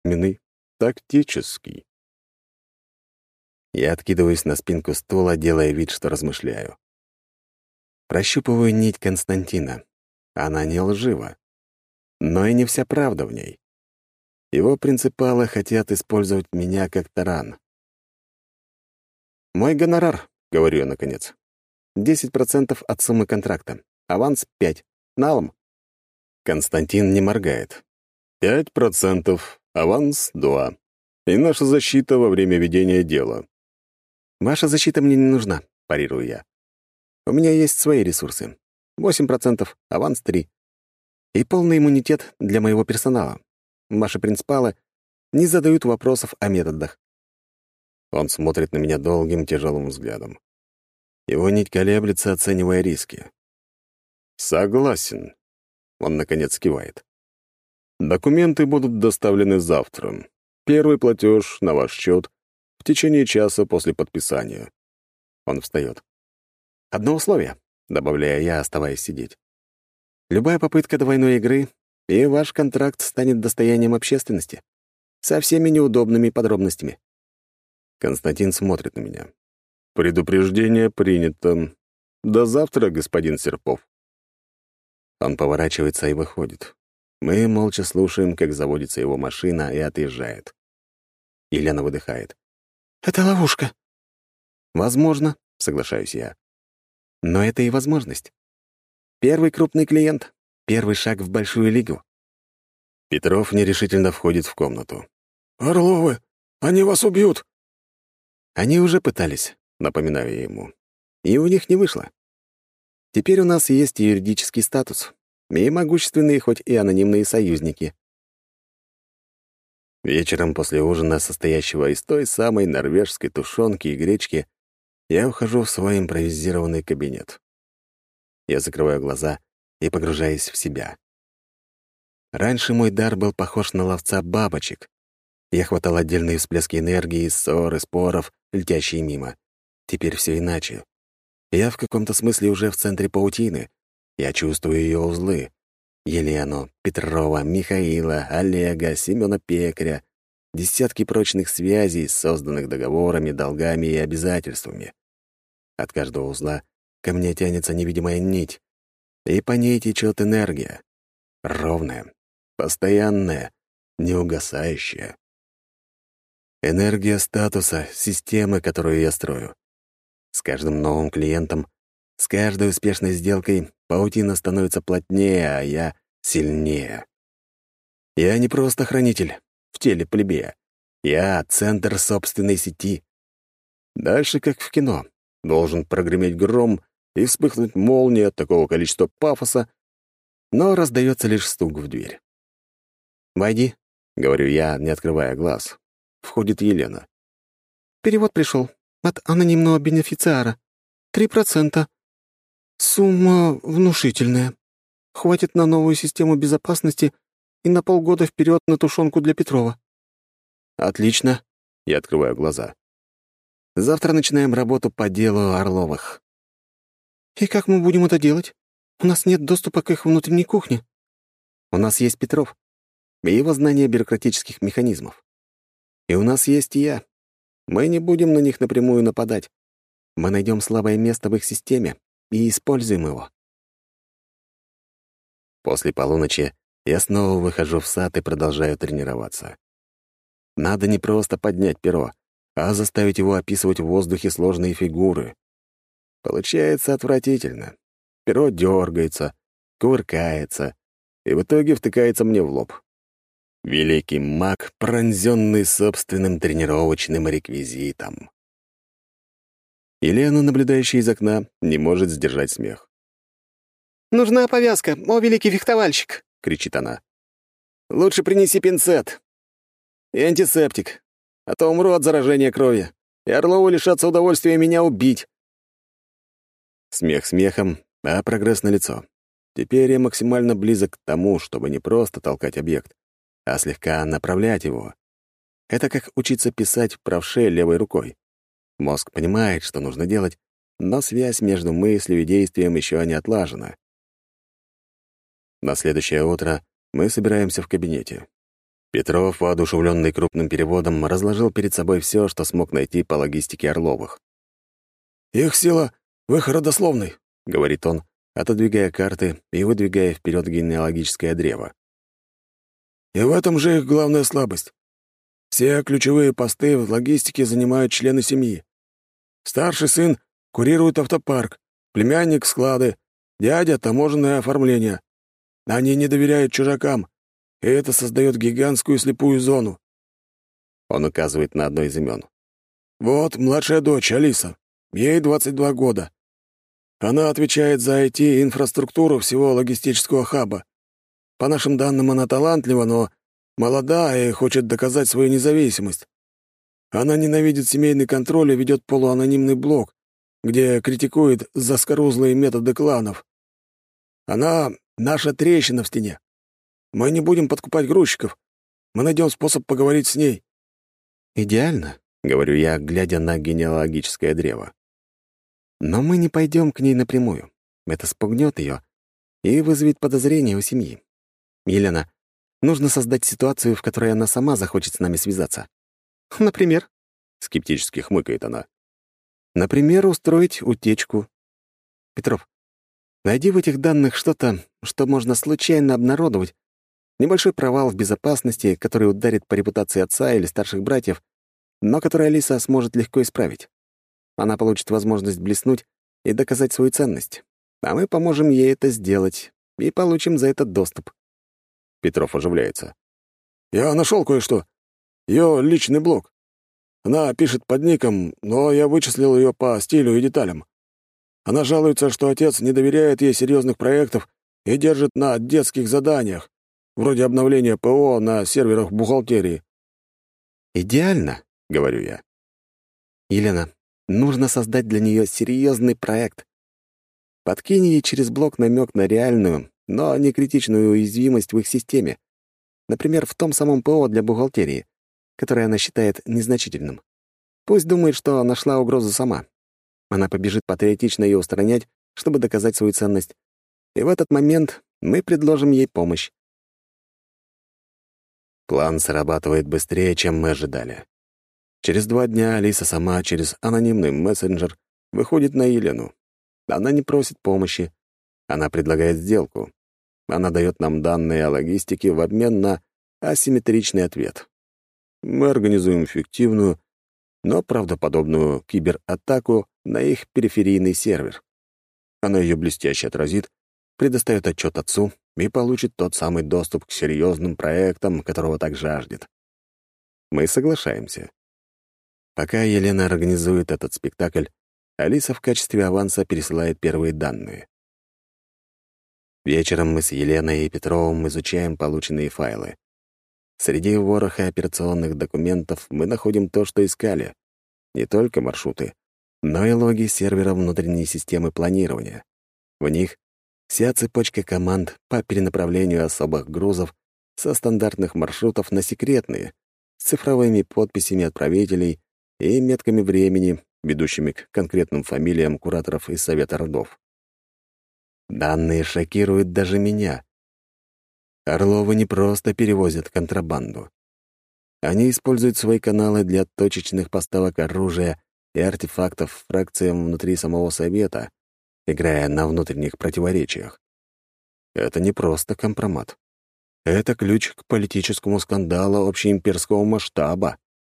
фирменный, тактический. Я откидываюсь на спинку стула, делая вид, что размышляю. Прощупываю нить Константина. Она не лжива, но и не вся правда в ней. Его принципалы хотят использовать меня как таран. «Мой гонорар», — говорю я наконец, — 10% от суммы контракта. Аванс 5. Налом. Константин не моргает. 5%, аванс 2. И наша защита во время ведения дела. «Ваша защита мне не нужна», — парирую я. «У меня есть свои ресурсы. 8%, аванс 3. И полный иммунитет для моего персонала. Ваши принципалы не задают вопросов о методах». Он смотрит на меня долгим, тяжелым взглядом. Его нить колеблется, оценивая риски. «Согласен», — он, наконец, кивает. «Документы будут доставлены завтра. Первый платеж на ваш счет в течение часа после подписания». Он встает. «Одно условие», — добавляю я, оставаясь сидеть. «Любая попытка двойной игры, и ваш контракт станет достоянием общественности, со всеми неудобными подробностями». Константин смотрит на меня. «Предупреждение принято. До завтра, господин Серпов». Он поворачивается и выходит. Мы молча слушаем, как заводится его машина и отъезжает. Елена выдыхает. «Это ловушка». «Возможно», — соглашаюсь я. «Но это и возможность. Первый крупный клиент, первый шаг в большую лигу». Петров нерешительно входит в комнату. «Орловы, они вас убьют!» «Они уже пытались», — напоминаю я ему. «И у них не вышло. Теперь у нас есть юридический статус и могущественные, хоть и анонимные союзники». Вечером после ужина, состоящего из той самой норвежской тушенки и гречки, я ухожу в свой импровизированный кабинет. Я закрываю глаза и погружаюсь в себя. Раньше мой дар был похож на ловца бабочек. Я хватал отдельные всплески энергии, ссор и споров, летящие мимо. Теперь все иначе. Я в каком-то смысле уже в центре паутины. Я чувствую ее узлы. Елену, Петрова, Михаила, Олега, Семена Пекаря. Десятки прочных связей, созданных договорами, долгами и обязательствами. От каждого узла ко мне тянется невидимая нить, и по ней течет энергия. Ровная, постоянная, неугасающая. Энергия статуса, системы, которую я строю. С каждым новым клиентом, с каждой успешной сделкой паутина становится плотнее, а я — сильнее. Я не просто хранитель в теле плебея. Я — центр собственной сети. Дальше, как в кино, должен прогреметь гром и вспыхнуть молния от такого количества пафоса, но раздается лишь стук в дверь. «Войди», — говорю я, не открывая глаз. Входит Елена. «Перевод пришел от анонимного бенефициара. 3%. Сумма внушительная. Хватит на новую систему безопасности и на полгода вперед на тушенку для Петрова». «Отлично», — я открываю глаза. «Завтра начинаем работу по делу Орловых». «И как мы будем это делать? У нас нет доступа к их внутренней кухне». «У нас есть Петров и его знание бюрократических механизмов. И у нас есть я. Мы не будем на них напрямую нападать. Мы найдем слабое место в их системе и используем его». После полуночи я снова выхожу в сад и продолжаю тренироваться. Надо не просто поднять перо, а заставить его описывать в воздухе сложные фигуры. Получается отвратительно. Перо дергается, кувыркается и в итоге втыкается мне в лоб. Великий маг, пронзенный собственным тренировочным реквизитом. Елена, наблюдающая из окна, не может сдержать смех. «Нужна повязка, о великий фехтовальщик!» — кричит она. «Лучше принеси пинцет и антисептик, а то умру от заражения крови, и Орловы лишатся удовольствия меня убить». Смех смехом, а прогресс налицо. Теперь я максимально близок к тому, чтобы не просто толкать объект, а слегка направлять его. Это как учиться писать в правше левой рукой. Мозг понимает, что нужно делать, но связь между мыслью и действием еще не отлажена. На следующее утро мы собираемся в кабинете. Петров, воодушевленный крупным переводом, разложил перед собой все, что смог найти по логистике Орловых. «Их сила в их родословной», — говорит он, отодвигая карты и выдвигая вперед генеалогическое древо. «И в этом же их главная слабость. Все ключевые посты в логистике занимают члены семьи. Старший сын курирует автопарк, племянник — склады, дядя — таможенное оформление. Они не доверяют чужакам, и это создает гигантскую слепую зону». Он указывает на одно из имен. «Вот младшая дочь, Алиса. Ей 22 года. Она отвечает за IT и инфраструктуру всего логистического хаба. По нашим данным, она талантлива, но молода и хочет доказать свою независимость. Она ненавидит семейный контроль и ведет полуанонимный блог, где критикует заскорузлые методы кланов. Она — наша трещина в стене. Мы не будем подкупать грузчиков. Мы найдем способ поговорить с ней». «Идеально», — говорю я, глядя на генеалогическое древо. «Но мы не пойдем к ней напрямую. Это спугнет ее и вызовет подозрения у семьи. Елена, нужно создать ситуацию, в которой она сама захочет с нами связаться». «Например?» — скептически хмыкает она. «Например, устроить утечку. Петров, найди в этих данных что-то, что можно случайно обнародовать. Небольшой провал в безопасности, который ударит по репутации отца или старших братьев, но который Алиса сможет легко исправить. Она получит возможность блеснуть и доказать свою ценность. А мы поможем ей это сделать и получим за это доступ». Петров оживляется. «Я нашел кое-что. Ее личный блог. Она пишет под ником, но я вычислил ее по стилю и деталям. Она жалуется, что отец не доверяет ей серьезных проектов и держит на детских заданиях, вроде обновления ПО на серверах бухгалтерии». «Идеально», — говорю я. «Елена, нужно создать для нее серьезный проект. Подкинь ей через блог намек на реальную, но не критичную уязвимость в их системе. Например, в том самом ПО для бухгалтерии, которое она считает незначительным. Пусть думает, что нашла угрозу сама. Она побежит патриотично ее устранять, чтобы доказать свою ценность. И в этот момент мы предложим ей помощь». План срабатывает быстрее, чем мы ожидали. Через 2 дня Алиса сама через анонимный мессенджер выходит на Елену. Она не просит помощи. Она предлагает сделку. Она дает нам данные о логистике в обмен на асимметричный ответ. Мы организуем эффективную, но правдоподобную кибератаку на их периферийный сервер. Она ее блестяще отразит, предоставит отчет отцу и получит тот самый доступ к серьезным проектам, которого так жаждет. Мы соглашаемся. Пока Елена организует этот спектакль, Алиса в качестве аванса пересылает первые данные. Вечером мы с Еленой и Петровым изучаем полученные файлы. Среди вороха операционных документов мы находим то, что искали. Не только маршруты, но и логи сервера внутренней системы планирования. В них вся цепочка команд по перенаправлению особых грузов со стандартных маршрутов на секретные, с цифровыми подписями отправителей и метками времени, ведущими к конкретным фамилиям кураторов из Совета родов. Данные шокируют даже меня. Орловы не просто перевозят контрабанду. Они используют свои каналы для точечных поставок оружия и артефактов фракциям внутри самого Совета, играя на внутренних противоречиях. Это не просто компромат. Это ключ к политическому скандалу общеимперского масштаба.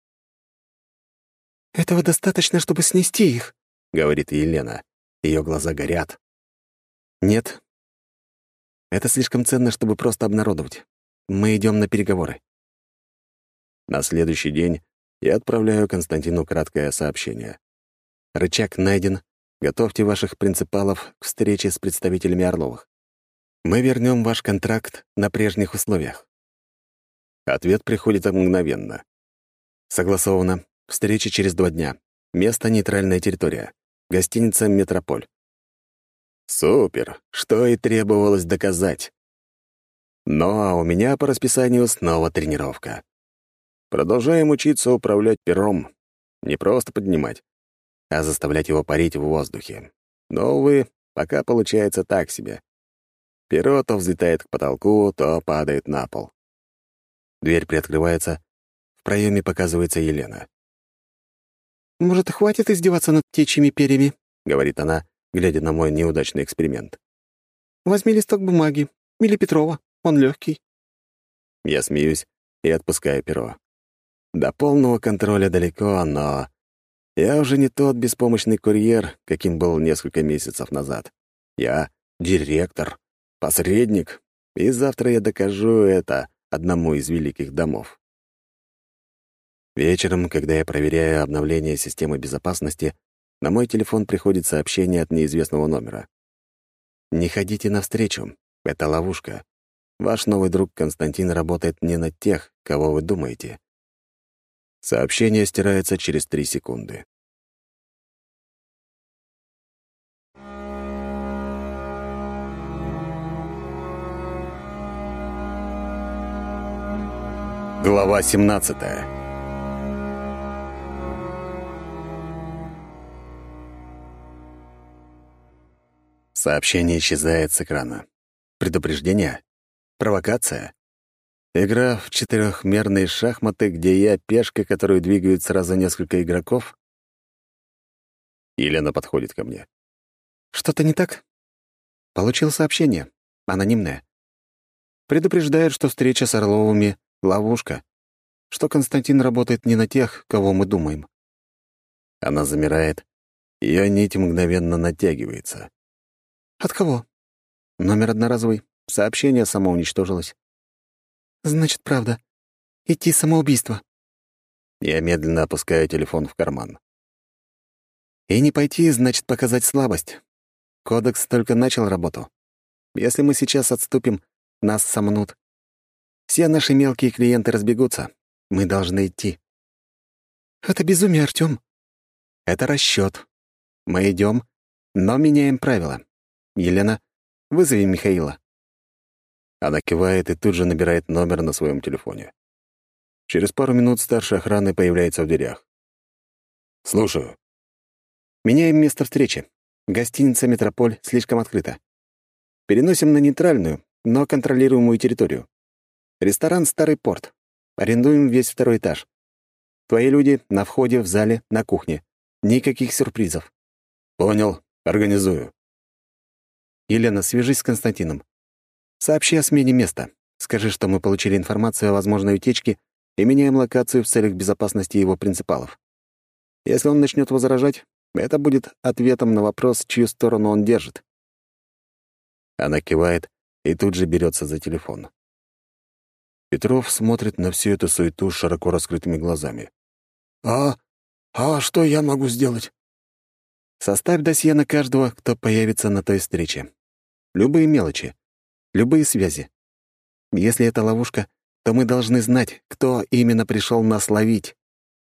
«Этого достаточно, чтобы снести их», — говорит Елена. Ее глаза горят. «Нет. Это слишком ценно, чтобы просто обнародовать. Мы идем на переговоры». На следующий день я отправляю Константину краткое сообщение. «Рычаг найден. Готовьте ваших принципалов к встрече с представителями Орловых. Мы вернем ваш контракт на прежних условиях». Ответ приходит мгновенно. «Согласовано. Встреча через 2 дня. Место — нейтральная территория. Гостиница «Метрополь». Супер! Что и требовалось доказать. Но у меня по расписанию снова тренировка. Продолжаем учиться управлять пером. Не просто поднимать, а заставлять его парить в воздухе. Но, увы, пока получается так себе. Перо то взлетает к потолку, то падает на пол. Дверь приоткрывается, в проеме показывается Елена. «Может, хватит издеваться над птичьими перьями?» — говорит она, глядя на мой неудачный эксперимент. «Возьми листок бумаги. Или Петрова. Он легкий». Я смеюсь и отпускаю перо. До полного контроля далеко, но я уже не тот беспомощный курьер, каким был несколько месяцев назад. Я директор, посредник, и завтра я докажу это одному из великих домов. Вечером, когда я проверяю обновление системы безопасности, на мой телефон приходит сообщение от неизвестного номера. «Не ходите навстречу. Это ловушка. Ваш новый друг Константин работает не на тех, кого вы думаете». Сообщение стирается через 3 секунды. Глава 17. Сообщение исчезает с экрана. Предупреждение? Провокация? Игра в 4-мерные шахматы, где я пешка, которую двигают сразу несколько игроков? Елена подходит ко мне. «Что-то не так?» Получил сообщение. Анонимное. Предупреждает, что встреча с Орловыми — ловушка, что Константин работает не на тех, кого мы думаем. Она замирает, ее нить мгновенно натягивается. «От кого?» Номер одноразовый. Сообщение самоуничтожилось. «Значит, правда. Идти самоубийство». Я медленно опускаю телефон в карман. «И не пойти, значит, показать слабость. Кодекс только начал работу. Если мы сейчас отступим, нас сомнут. Все наши мелкие клиенты разбегутся. Мы должны идти». «Это безумие, Артём». «Это расчёт. Мы идём, но меняем правила. Елена, вызови Михаила». Она кивает и тут же набирает номер на своем телефоне. Через пару минут старший охраны появляется в дверях. «Слушаю». «Меняем место встречи. Гостиница «Метрополь» слишком открыта. Переносим на нейтральную, но контролируемую территорию. Ресторан «Старый порт». Арендуем весь 2-й этаж. Твои люди на входе, в зале, на кухне. Никаких сюрпризов». «Понял. Организую». «Елена, свяжись с Константином. Сообщи о смене места. Скажи, что мы получили информацию о возможной утечке и меняем локацию в целях безопасности его принципалов. Если он начнет возражать, это будет ответом на вопрос, чью сторону он держит». Она кивает и тут же берется за телефон. Петров смотрит на всю эту суету широко раскрытыми глазами. «А что я могу сделать?» «Составь досье на каждого, кто появится на той встрече. Любые мелочи, любые связи. Если это ловушка, то мы должны знать, кто именно пришел нас ловить».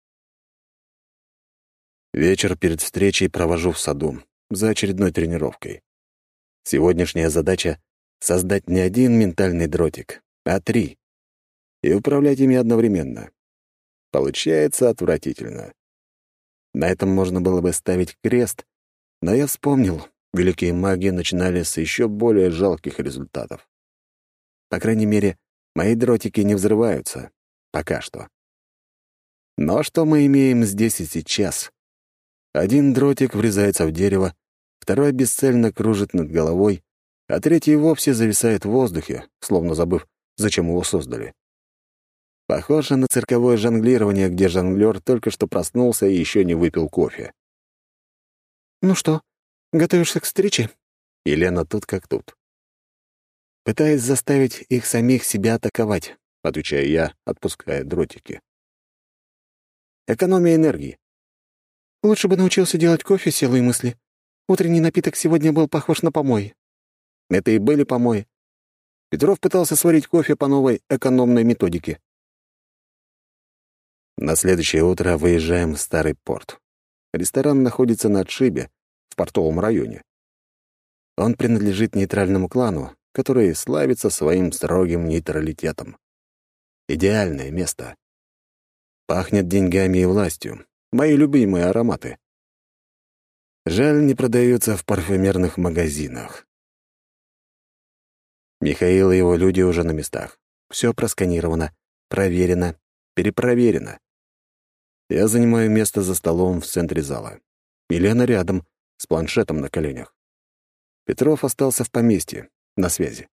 Вечер перед встречей провожу в саду, за очередной тренировкой. Сегодняшняя задача — создать не 1 ментальный дротик, а 3. И управлять ими одновременно. Получается отвратительно. На этом можно было бы ставить крест, но я вспомнил, великие маги начинали с еще более жалких результатов. По крайней мере, мои дротики не взрываются. Пока что. Но что мы имеем здесь и сейчас? 1 дротик врезается в дерево, 2 бесцельно кружит над головой, а 3 вовсе зависает в воздухе, словно забыв, зачем его создали. Похоже на цирковое жонглирование, где жонглёр только что проснулся и еще не выпил кофе. «Ну что, готовишься к встрече?» Елена тут как тут. «Пытаюсь заставить их самих себя атаковать», — отвечаю я, отпуская дротики. «Экономия энергии. Лучше бы научился делать кофе силой мысли. Утренний напиток сегодня был похож на помой». Это и были помои. Петров пытался сварить кофе по новой экономной методике. На следующее утро выезжаем в Старый порт. Ресторан находится на отшибе, в портовом районе. Он принадлежит нейтральному клану, который славится своим строгим нейтралитетом. Идеальное место. Пахнет деньгами и властью. Мои любимые ароматы. Жаль, не продаются в парфюмерных магазинах. Михаил и его люди уже на местах. Все просканировано, Проверено, перепроверено. Я занимаю место за столом в центре зала. Елена рядом, с планшетом на коленях. Петров остался в поместье, на связи.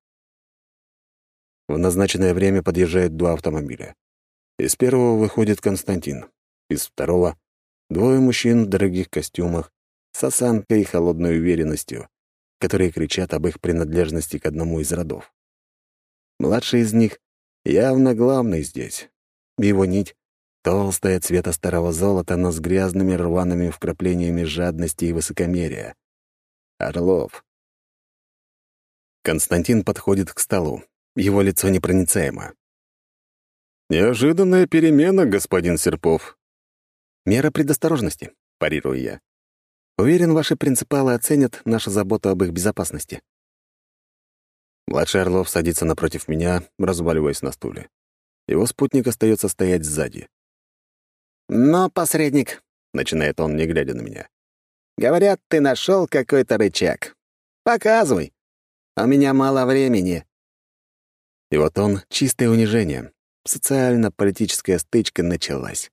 В назначенное время подъезжают два автомобиля. Из первого выходит Константин. Из второго — двое мужчин в дорогих костюмах, с осанкой и холодной уверенностью, которые кричат об их принадлежности к одному из родов. Младший из них явно главный здесь. Его нить — толстая цвета старого золота, но с грязными рваными вкраплениями жадности и высокомерия. Орлов. Константин подходит к столу. Его лицо непроницаемо. «Неожиданная перемена, господин Серпов». «Мера предосторожности», — парирую я. «Уверен, ваши принципалы оценят нашу заботу об их безопасности». Младший Орлов садится напротив меня, разваливаясь на стуле. Его спутник остается стоять сзади. «Но, посредник», — начинает он, не глядя на меня, — «говорят, ты нашел какой-то рычаг. Показывай. У меня мало времени». И вот он — чистое унижение. Социально-политическая стычка началась.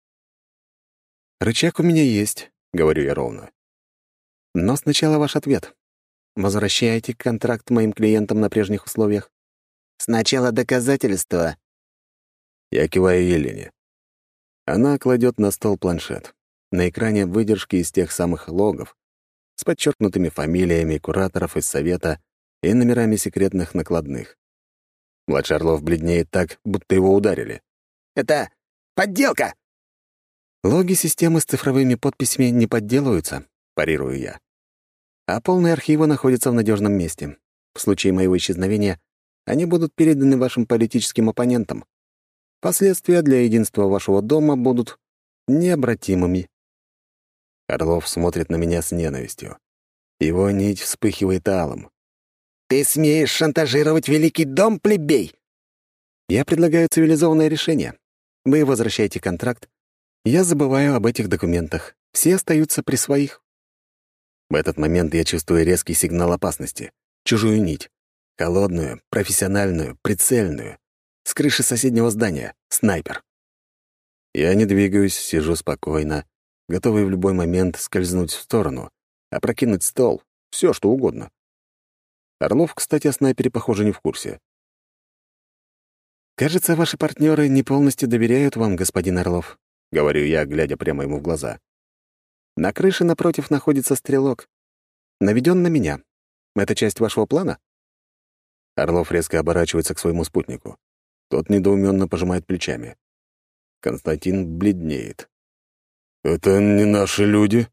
«Рычаг у меня есть», — говорю я ровно. «Но сначала ваш ответ. Возвращаете контракт моим клиентам на прежних условиях?» «Сначала доказательства». Я киваю Елене. Она кладет на стол планшет. На экране выдержки из тех самых логов с подчеркнутыми фамилиями кураторов из совета и номерами секретных накладных. Младший Орлов бледнеет так, будто его ударили. «Это подделка!» «Логи системы с цифровыми подписями не подделываются», — парирую я. «А полные архивы находятся в надежном месте. В случае моего исчезновения они будут переданы вашим политическим оппонентам. Последствия для единства вашего дома будут необратимыми». Орлов смотрит на меня с ненавистью. Его нить вспыхивает алым. «Ты смеешь шантажировать Великий дом, плебей?» Я предлагаю цивилизованное решение. Вы возвращаете контракт, я забываю об этих документах. Все остаются при своих. В этот момент я чувствую резкий сигнал опасности. Чужую нить. Холодную, профессиональную, прицельную. С крыши соседнего здания. Снайпер. Я не двигаюсь, сижу спокойно, готовый в любой момент скользнуть в сторону, опрокинуть стол, все что угодно. Орлов, кстати, о снайпере, похоже, не в курсе. «Кажется, ваши партнеры не полностью доверяют вам, господин Орлов», — говорю я, глядя прямо ему в глаза. «На крыше напротив находится стрелок. Наведен на меня. Это часть вашего плана?» Орлов резко оборачивается к своему спутнику. Тот недоуменно пожимает плечами. Константин бледнеет. «Это не наши люди?»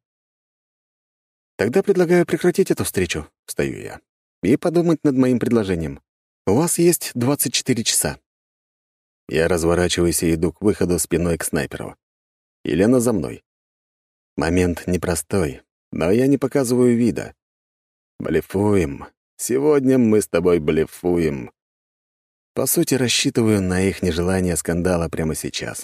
«Тогда предлагаю прекратить эту встречу», — встаю я, «и подумать над моим предложением. У вас есть 24 часа». Я разворачиваюсь и иду к выходу спиной к снайперу. Елена за мной. Момент непростой, но я не показываю вида. Блефуем. Сегодня мы с тобой блефуем. По сути, рассчитываю на их нежелание скандала прямо сейчас.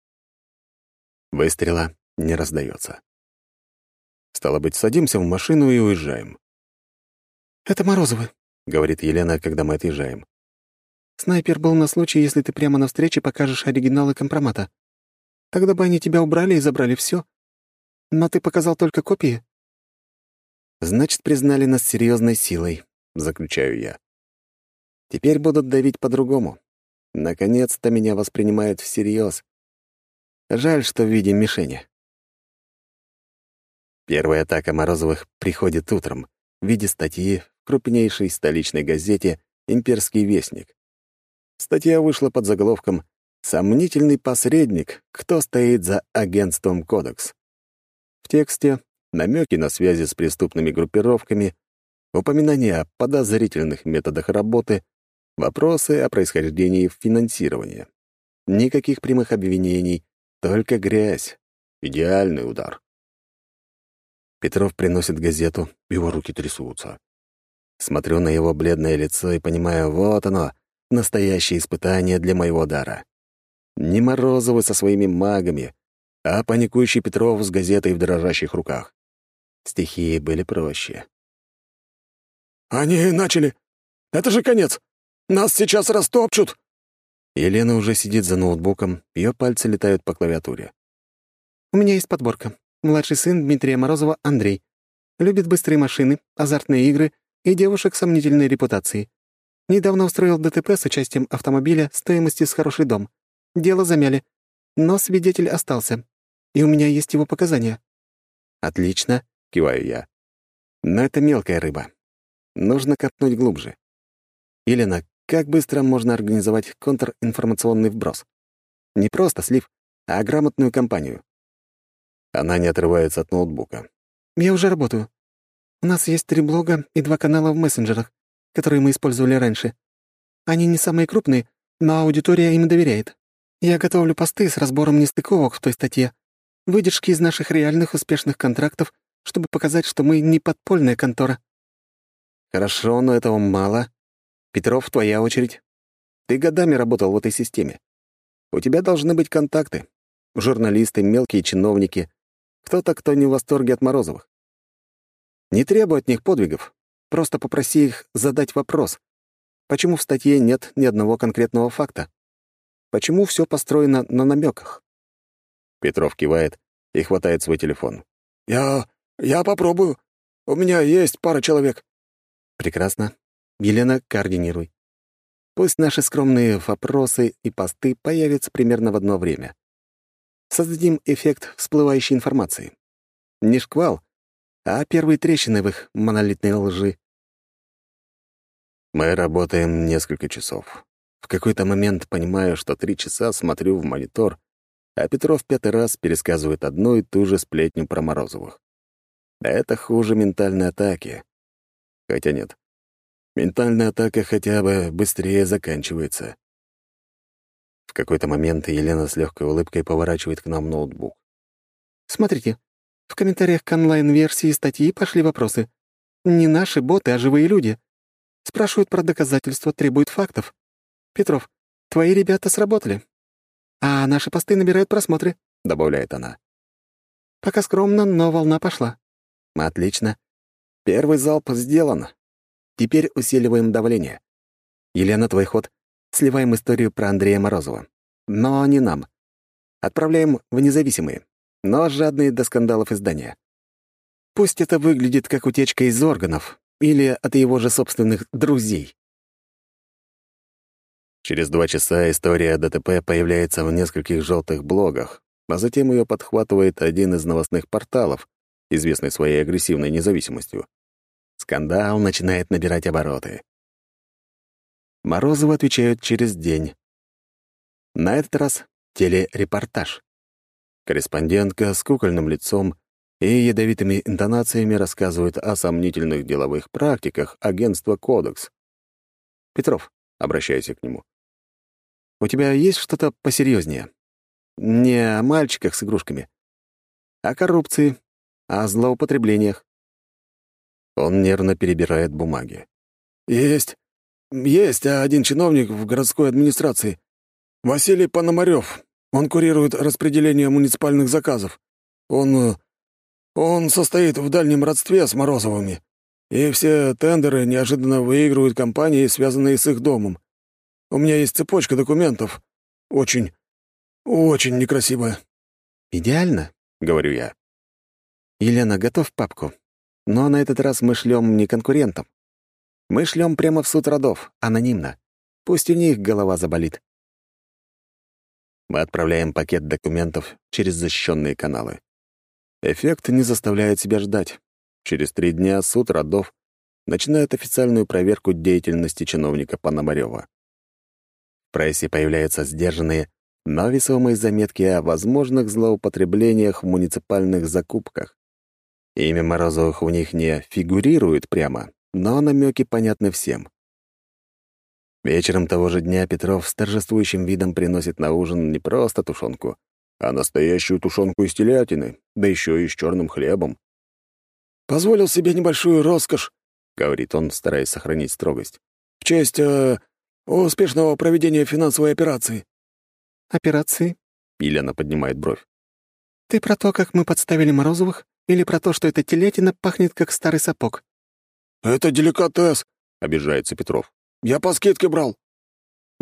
Выстрела не раздается. Стало быть, садимся в машину и уезжаем. «Это Морозовы», — говорит Елена, когда мы отъезжаем. «Снайпер был на случай, если ты прямо на встрече покажешь оригиналы компромата. Тогда бы они тебя убрали и забрали все. Но ты показал только копии». «Значит, признали нас серьезной силой», — заключаю я. «Теперь будут давить по-другому. Наконец-то меня воспринимают всерьез. Жаль, что в виде мишени». Первая атака Морозовых приходит утром в виде статьи в крупнейшей столичной газете «Имперский вестник». Статья вышла под заголовком «Сомнительный посредник. Кто стоит за агентством «Кодекс». В тексте намеки на связи с преступными группировками, упоминания о подозрительных методах работы, вопросы о происхождении финансирования. Никаких прямых обвинений, только грязь. Идеальный удар. Петров приносит газету, его руки трясутся. Смотрю на его бледное лицо и понимаю, вот оно, настоящее испытание для моего дара. Не Морозовы со своими магами, а паникующий Петров с газетой в дрожащих руках. Стихии были проще. «Они начали! Это же конец! Нас сейчас растопчут!» Елена уже сидит за ноутбуком, ее пальцы летают по клавиатуре. У меня есть подборка. Младший сын Дмитрия Морозова Андрей. Любит быстрые машины, азартные игры и девушек сомнительной репутации. Недавно устроил ДТП с участием автомобиля стоимостью с хороший дом. Дело замяли, но свидетель остался. И у меня есть его показания». «Отлично», — киваю я. «Но это мелкая рыба. Нужно копнуть глубже. Елена, как быстро можно организовать контринформационный вброс? Не просто слив, а грамотную кампанию». Она не отрывается от ноутбука. «Я уже работаю. У нас есть 3 блога и 2 канала в мессенджерах, которые мы использовали раньше. Они не самые крупные, но аудитория им доверяет. Я готовлю посты с разбором нестыковок в той статье, выдержки из наших реальных успешных контрактов, чтобы показать, что мы не подпольная контора». «Хорошо, но этого мало. Петров, твоя очередь. Ты годами работал в этой системе. У тебя должны быть контакты. Журналисты, мелкие чиновники, кто-то, кто не в восторге от Морозовых. Не требуй от них подвигов. Просто попроси их задать вопрос. Почему в статье нет ни одного конкретного факта? Почему все построено на намеках? Петров кивает и хватает свой телефон. Я попробую. У меня есть пара человек». «Прекрасно. Елена, координируй. Пусть наши скромные вопросы и посты появятся примерно в одно время. Создадим эффект всплывающей информации. Не шквал, а первые трещины в их монолитной лжи». Мы работаем несколько часов. В какой-то момент понимаю, что 3 часа смотрю в монитор, а Петров 5-й раз пересказывает одну и ту же сплетню про Морозовых. Это хуже ментальной атаки. Хотя нет. Ментальная атака хотя бы быстрее заканчивается. В какой-то момент Елена с легкой улыбкой поворачивает к нам ноутбук. «Смотрите, в комментариях к онлайн-версии статьи пошли вопросы. Не наши боты, а живые люди. Спрашивают про доказательства, требуют фактов. Петров, твои ребята сработали. А наши посты набирают просмотры», — добавляет она. «Пока скромно, но волна пошла». «Отлично. Первый залп сделан. Теперь усиливаем давление. Елена, твой ход. Сливаем историю про Андрея Морозова. Но не нам. Отправляем в независимые, но жадные до скандалов издания. Пусть это выглядит как утечка из органов или от его же собственных друзей». Через 2 часа история ДТП появляется в нескольких желтых блогах, а затем ее подхватывает один из новостных порталов, известный своей агрессивной независимостью. Скандал начинает набирать обороты. Морозовы отвечают через день. На этот раз телерепортаж. Корреспондентка с кукольным лицом и ядовитыми интонациями рассказывает о сомнительных деловых практиках агентства «Кодекс». «Петров», — обращаюсь к нему, — «у тебя есть что-то посерьезнее? Не о мальчиках с игрушками, о коррупции, о злоупотреблениях». Он нервно перебирает бумаги. «Есть один чиновник в городской администрации. Василий Пономарёв. Он курирует распределение муниципальных заказов. Он состоит в дальнем родстве с Морозовыми. И все тендеры неожиданно выигрывают компании, связанные с их домом. У меня есть цепочка документов. Очень некрасивая». «Идеально», — говорю я. «Елена, готовь папку. Но на этот раз мы шлем не конкурентам. Мы шлем прямо в суд родов, анонимно. Пусть у них голова заболит». Мы отправляем пакет документов через защищенные каналы. Эффект не заставляет себя ждать. Через 3 дня суд родов начинает официальную проверку деятельности чиновника Пономарёва. В прессе появляются сдержанные, но весомые заметки о возможных злоупотреблениях в муниципальных закупках. Имя Морозовых у них не фигурирует прямо, но намеки понятны всем. Вечером того же дня Петров с торжествующим видом приносит на ужин не просто тушенку, а настоящую тушенку из телятины, да еще и с черным хлебом. «Позволил себе небольшую роскошь», — говорит он, стараясь сохранить строгость, «в честь успешного проведения финансовой операции». «Операции?» — Елена поднимает бровь. «Ты про то, как мы подставили Морозовых, или про то, что эта телятина пахнет, как старый сапог?» «Это деликатес», — обижается Петров. «Я по скидке брал».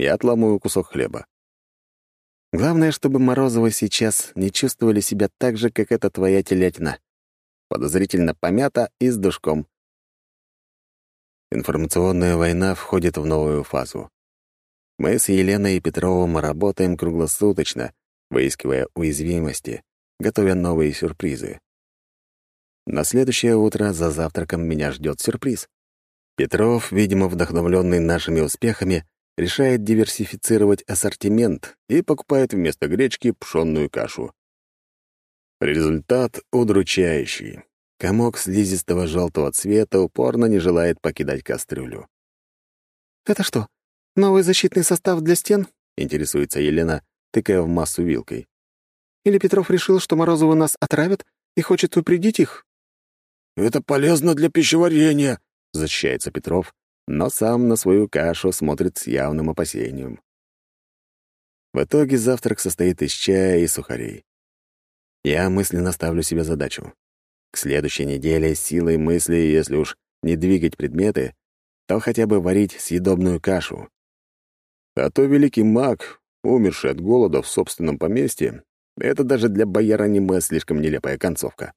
Я отламываю кусок хлеба. Главное, чтобы Морозовы сейчас не чувствовали себя так же, как эта твоя телятина. Подозрительно помята и с душком. Информационная война входит в новую фазу. Мы с Еленой и Петровым работаем круглосуточно, выискивая уязвимости, готовя новые сюрпризы. На следующее утро за завтраком меня ждет сюрприз. Петров, видимо, вдохновленный нашими успехами, решает диверсифицировать ассортимент и покупает вместо гречки пшённую кашу. Результат удручающий. Комок слизистого желтого цвета упорно не желает покидать кастрюлю. «Это что, новый защитный состав для стен?» — интересуется Елена, тыкая в массу вилкой. «Или Петров решил, что Морозовы нас отравят и хочет упредить их?» «Это полезно для пищеварения», — защищается Петров, но сам на свою кашу смотрит с явным опасением. В итоге завтрак состоит из чая и сухарей. Я мысленно ставлю себе задачу. К следующей неделе силой мысли, если уж не двигать предметы, то хотя бы варить съедобную кашу. А то великий маг, умерший от голода в собственном поместье, это даже для бояр-аниме слишком нелепая концовка.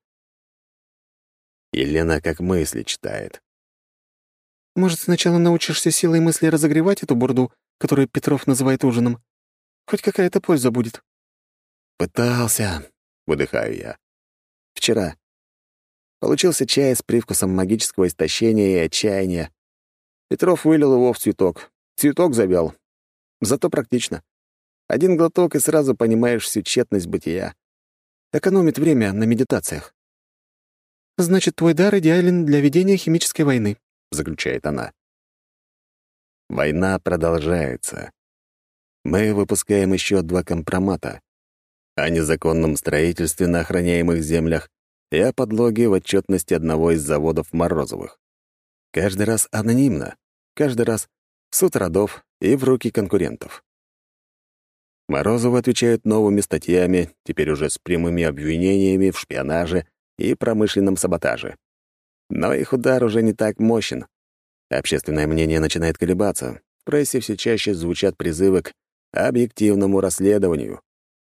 Елена как мысли читает. «Может, сначала научишься силой мысли разогревать эту бурду, которую Петров называет ужином? Хоть какая-то польза будет». «Пытался», — выдыхаю я. «Вчера. Получился чай с привкусом магического истощения и отчаяния. Петров вылил его в цветок. Цветок завял. Зато практично. Один глоток, и сразу понимаешь всю тщетность бытия. Экономит время на медитациях». «Значит, твой дар идеален для ведения химической войны», — заключает она. Война продолжается. Мы выпускаем еще 2 компромата о незаконном строительстве на охраняемых землях и о подлоге в отчетности одного из заводов Морозовых. Каждый раз анонимно, каждый раз в суд родов и в руки конкурентов. Морозовы отвечают новыми статьями, теперь уже с прямыми обвинениями в шпионаже и промышленном саботаже. Но их удар уже не так мощен. Общественное мнение начинает колебаться. В прессе все чаще звучат призывы к объективному расследованию.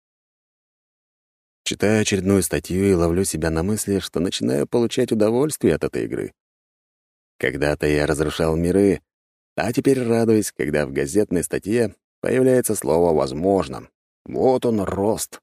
Читаю очередную статью и ловлю себя на мысли, что начинаю получать удовольствие от этой игры. Когда-то я разрушал миры, а теперь радуюсь, когда в газетной статье появляется слово «возможно». Вот он, рост.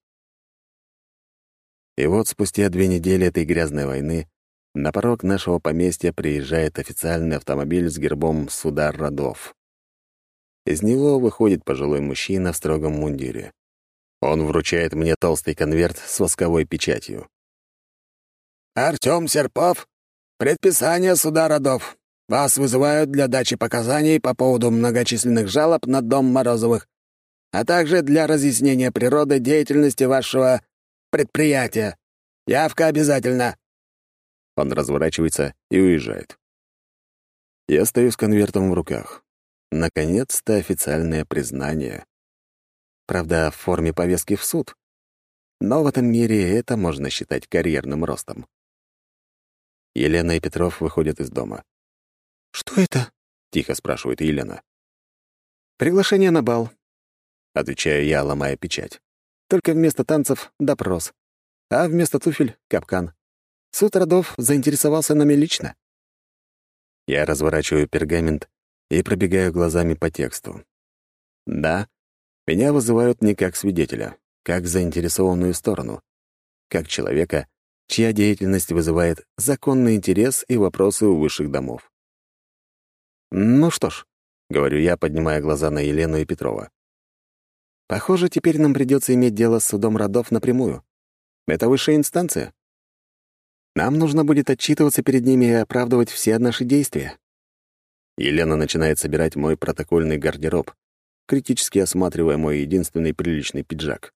И вот спустя 2 недели этой грязной войны на порог нашего поместья приезжает официальный автомобиль с гербом суда родов. Из него выходит пожилой мужчина в строгом мундире. Он вручает мне толстый конверт с восковой печатью. «Артём Серпов, предписание суда родов. Вас вызывают для дачи показаний по поводу многочисленных жалоб на дом Морозовых, а также для разъяснения природы деятельности вашего предприятия. Явка обязательно». Он разворачивается и уезжает. Я стою с конвертом в руках. Наконец-то официальное признание. Правда, в форме повестки в суд. Но в этом мире это можно считать карьерным ростом. Елена и Петров выходят из дома. «Что это?» — тихо спрашивает Елена. «Приглашение на бал», — отвечаю я, ломая печать. «Только вместо танцев — допрос, а вместо туфель — капкан. Суд родов заинтересовался нами лично». Я разворачиваю пергамент и пробегаю глазами по тексту. Да, меня вызывают не как свидетеля, как заинтересованную сторону, как человека, чья деятельность вызывает законный интерес и вопросы у высших домов. «Ну что ж», — говорю я, поднимая глаза на Елену и Петрова. «Похоже, теперь нам придется иметь дело с судом родов напрямую. Это высшая инстанция. Нам нужно будет отчитываться перед ними и оправдывать все наши действия». Елена начинает собирать мой протокольный гардероб, критически осматривая мой единственный приличный пиджак.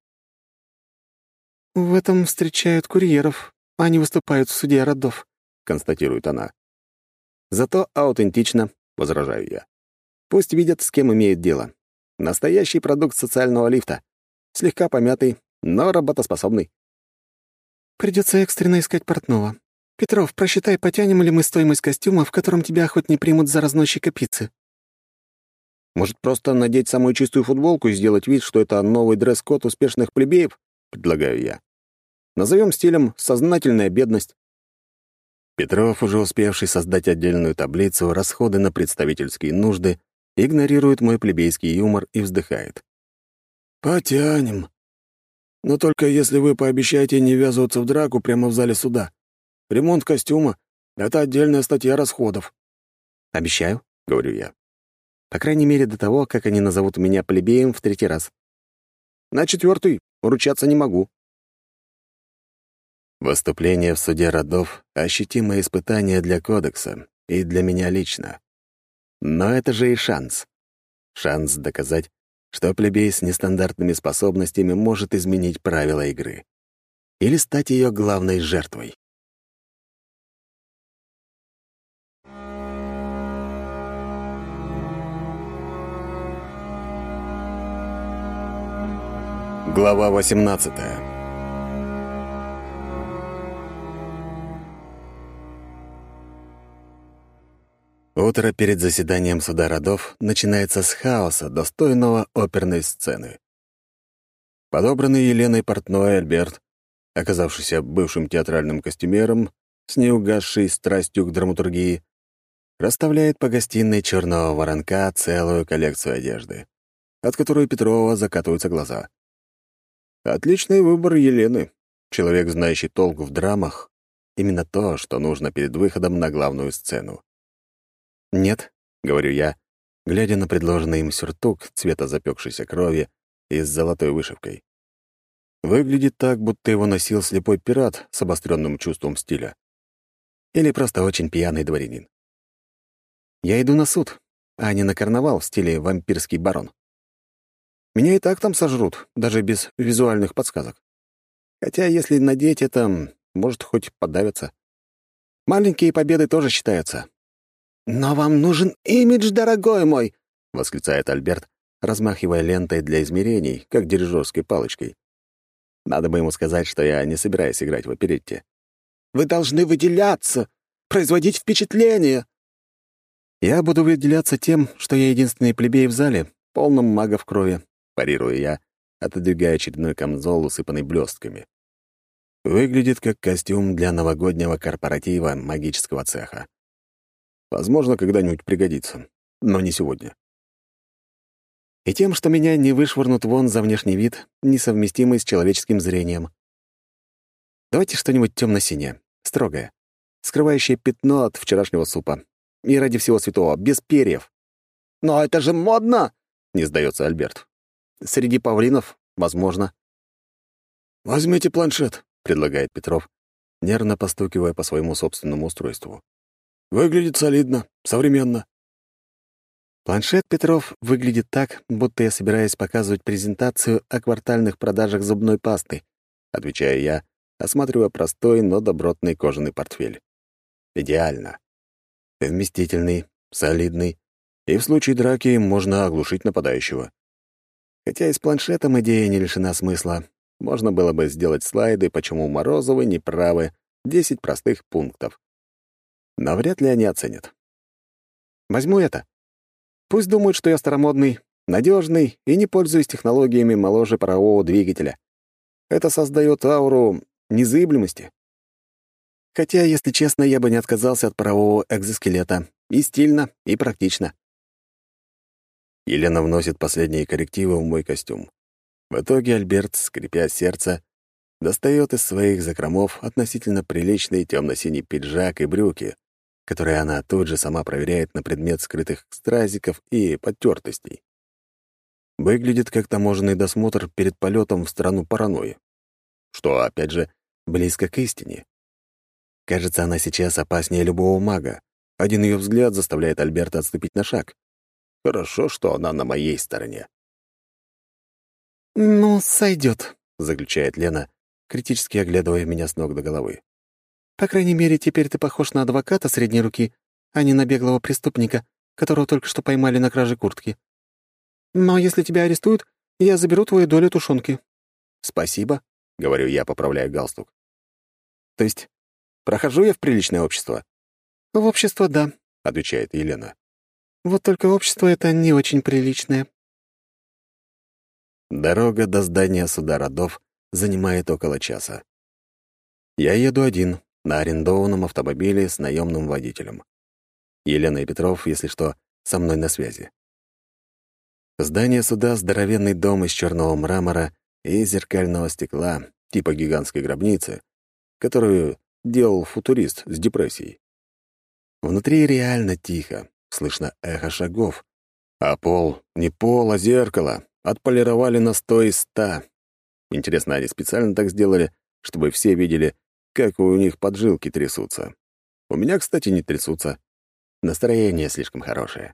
«В этом встречают курьеров, они выступают в суде родов», — констатирует она. «Зато аутентично», — возражаю я. «Пусть видят, с кем имеют дело. Настоящий продукт социального лифта. Слегка помятый, но работоспособный». «Придется экстренно искать портного. Петров, просчитай, потянем ли мы стоимость костюма, в котором тебя хоть не примут за разносчика пиццы». Может, просто надеть самую чистую футболку и сделать вид, что это новый дресс-код успешных плебеев? Предлагаю я. Назовем стилем «сознательная бедность». Петров, уже успевший создать отдельную таблицу «Расходы на представительские нужды», игнорирует мой плебейский юмор и вздыхает. «Потянем. Но только если вы пообещаете не ввязываться в драку прямо в зале суда. Ремонт костюма — это отдельная статья расходов». «Обещаю», — говорю я. По крайней мере, до того, как они назовут меня плебеем в 3-й раз. На 4-й ручаться не могу. Выступление в суде родов — ощутимое испытание для кодекса и для меня лично. Но это же и шанс. Шанс доказать, что плебей с нестандартными способностями может изменить правила игры. Или стать ее главной жертвой. Глава 18. Утро перед заседанием суда родов начинается с хаоса, достойного оперной сцены. Подобранный Еленой портной Альберт, оказавшийся бывшим театральным костюмером с неугасшей страстью к драматургии, расставляет по гостиной черного воронка целую коллекцию одежды, от которой Петрова закатываются глаза. Отличный выбор Елены. Человек, знающий толк в драмах, именно то, что нужно перед выходом на главную сцену. «Нет», — говорю я, глядя на предложенный им сюртук цвета запекшейся крови и с золотой вышивкой. Выглядит так, будто его носил слепой пират с обостренным чувством стиля. Или просто очень пьяный дворянин. Я иду на суд, а не на карнавал в стиле «вампирский барон». Меня и так там сожрут, даже без визуальных подсказок. Хотя, если надеть это, может, хоть подавятся. Маленькие победы тоже считаются. «Но вам нужен имидж, дорогой мой!» — восклицает Альберт, размахивая лентой для измерений, как дирижерской палочкой. Надо бы ему сказать, что я не собираюсь играть в оперетте. «Вы должны выделяться, производить впечатление!» «Я буду выделяться тем, что я единственный плебей в зале, полном мага в крови», — парирую я, отодвигая очередной камзол, усыпанный блестками. Выглядит как костюм для новогоднего корпоратива магического цеха. Возможно, когда-нибудь пригодится, но не сегодня. И тем, что меня не вышвырнут вон за внешний вид, несовместимый с человеческим зрением. Давайте что-нибудь темно-синее, строгое, скрывающее пятно от вчерашнего супа. И ради всего святого, без перьев. «Но это же модно!» — не сдается Альберт. «Среди павлинов, возможно». «Возьмите планшет», — предлагает Петров, нервно постукивая по своему собственному устройству. «Выглядит солидно, современно». Планшет Петров выглядит так, будто я собираюсь показывать презентацию о квартальных продажах зубной пасты, отвечаю я, осматривая простой, но добротный кожаный портфель. Идеально. Вместительный, солидный, и в случае драки можно оглушить нападающего. Хотя и с планшетом идея не лишена смысла. Можно было бы сделать слайды, почему Морозовы неправы, 10 простых пунктов. Но вряд ли они оценят. Возьму это. Пусть думают, что я старомодный, надежный и не пользуюсь технологиями моложе парового двигателя. Это создает ауру незыблемости. Хотя, если честно, я бы не отказался от парового экзоскелета. И стильно, и практично. Елена вносит последние коррективы в мой костюм. В итоге Альберт, скрипя сердце, достает из своих закромов относительно приличный темно-синий пиджак и брюки, которые она тут же сама проверяет на предмет скрытых стразиков и подтертостей. Выглядит как таможенный досмотр перед полетом в страну паранойи. Что, опять же, близко к истине. Кажется, она сейчас опаснее любого мага. Один ее взгляд заставляет Альберта отступить на шаг. Хорошо, что она на моей стороне. «Ну, сойдет», — заключает Лена, критически оглядывая меня с ног до головы. «По крайней мере, теперь ты похож на адвоката средней руки, а не на беглого преступника, которого только что поймали на краже куртки. Но если тебя арестуют, я заберу твою долю тушенки». «Спасибо», — говорю я, поправляя галстук. «То есть прохожу я в приличное общество?» «В общество, да», — отвечает Елена. Вот только общество это не очень приличное». Дорога до здания суда родов занимает около часа. Я еду один, на арендованном автомобиле с наемным водителем. Елена и Петров, если что, со мной на связи. Здание суда — здоровенный дом из черного мрамора и зеркального стекла, типа гигантской гробницы, которую делал футурист с депрессией. Внутри реально тихо, слышно эхо шагов, а пол — не пол, а зеркало, отполировали на 100 из 100. Интересно, они специально так сделали, чтобы все видели, как у них поджилки трясутся. У меня, кстати, не трясутся. Настроение слишком хорошее.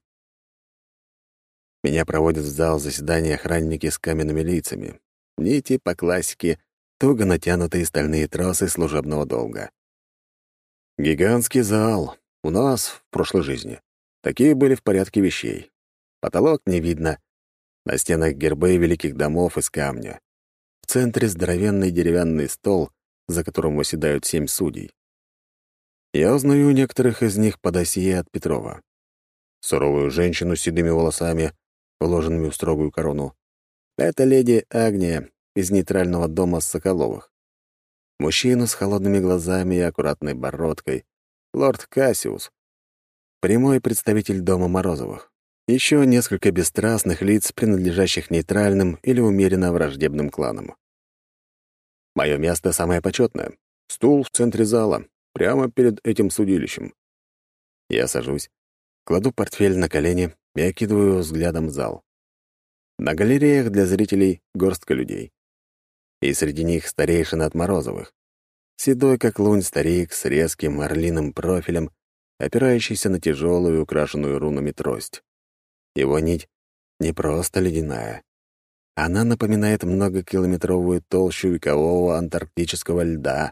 Меня проводят в зал заседания охранники с каменными лицами. Нити по классике, туго натянутые стальные тросы служебного долга. Гигантский зал. У нас в прошлой жизни. Такие были в порядке вещей. Потолок не видно. На стенах гербы великих домов из камня. В центре здоровенный деревянный стол, за которым восседают 7 судей. Я узнаю некоторых из них по досье от Петрова. Суровую женщину с седыми волосами, уложенными в строгую корону. Это леди Агния из нейтрального дома Соколовых. Мужчину с холодными глазами и аккуратной бородкой. Лорд Кассиус. Прямой представитель дома Морозовых. Еще несколько бесстрастных лиц, принадлежащих нейтральным или умеренно враждебным кланам. Мое место самое почетное. Стул в центре зала, прямо перед этим судилищем. Я сажусь, кладу портфель на колени и окидываю взглядом зал. На галереях для зрителей горстка людей. И среди них старейшина от Морозовых. Седой, как лунь, старик с резким орлиным профилем, опирающийся на тяжелую, украшенную рунами трость. Его нить не просто ледяная. Она напоминает многокилометровую толщу векового антарктического льда.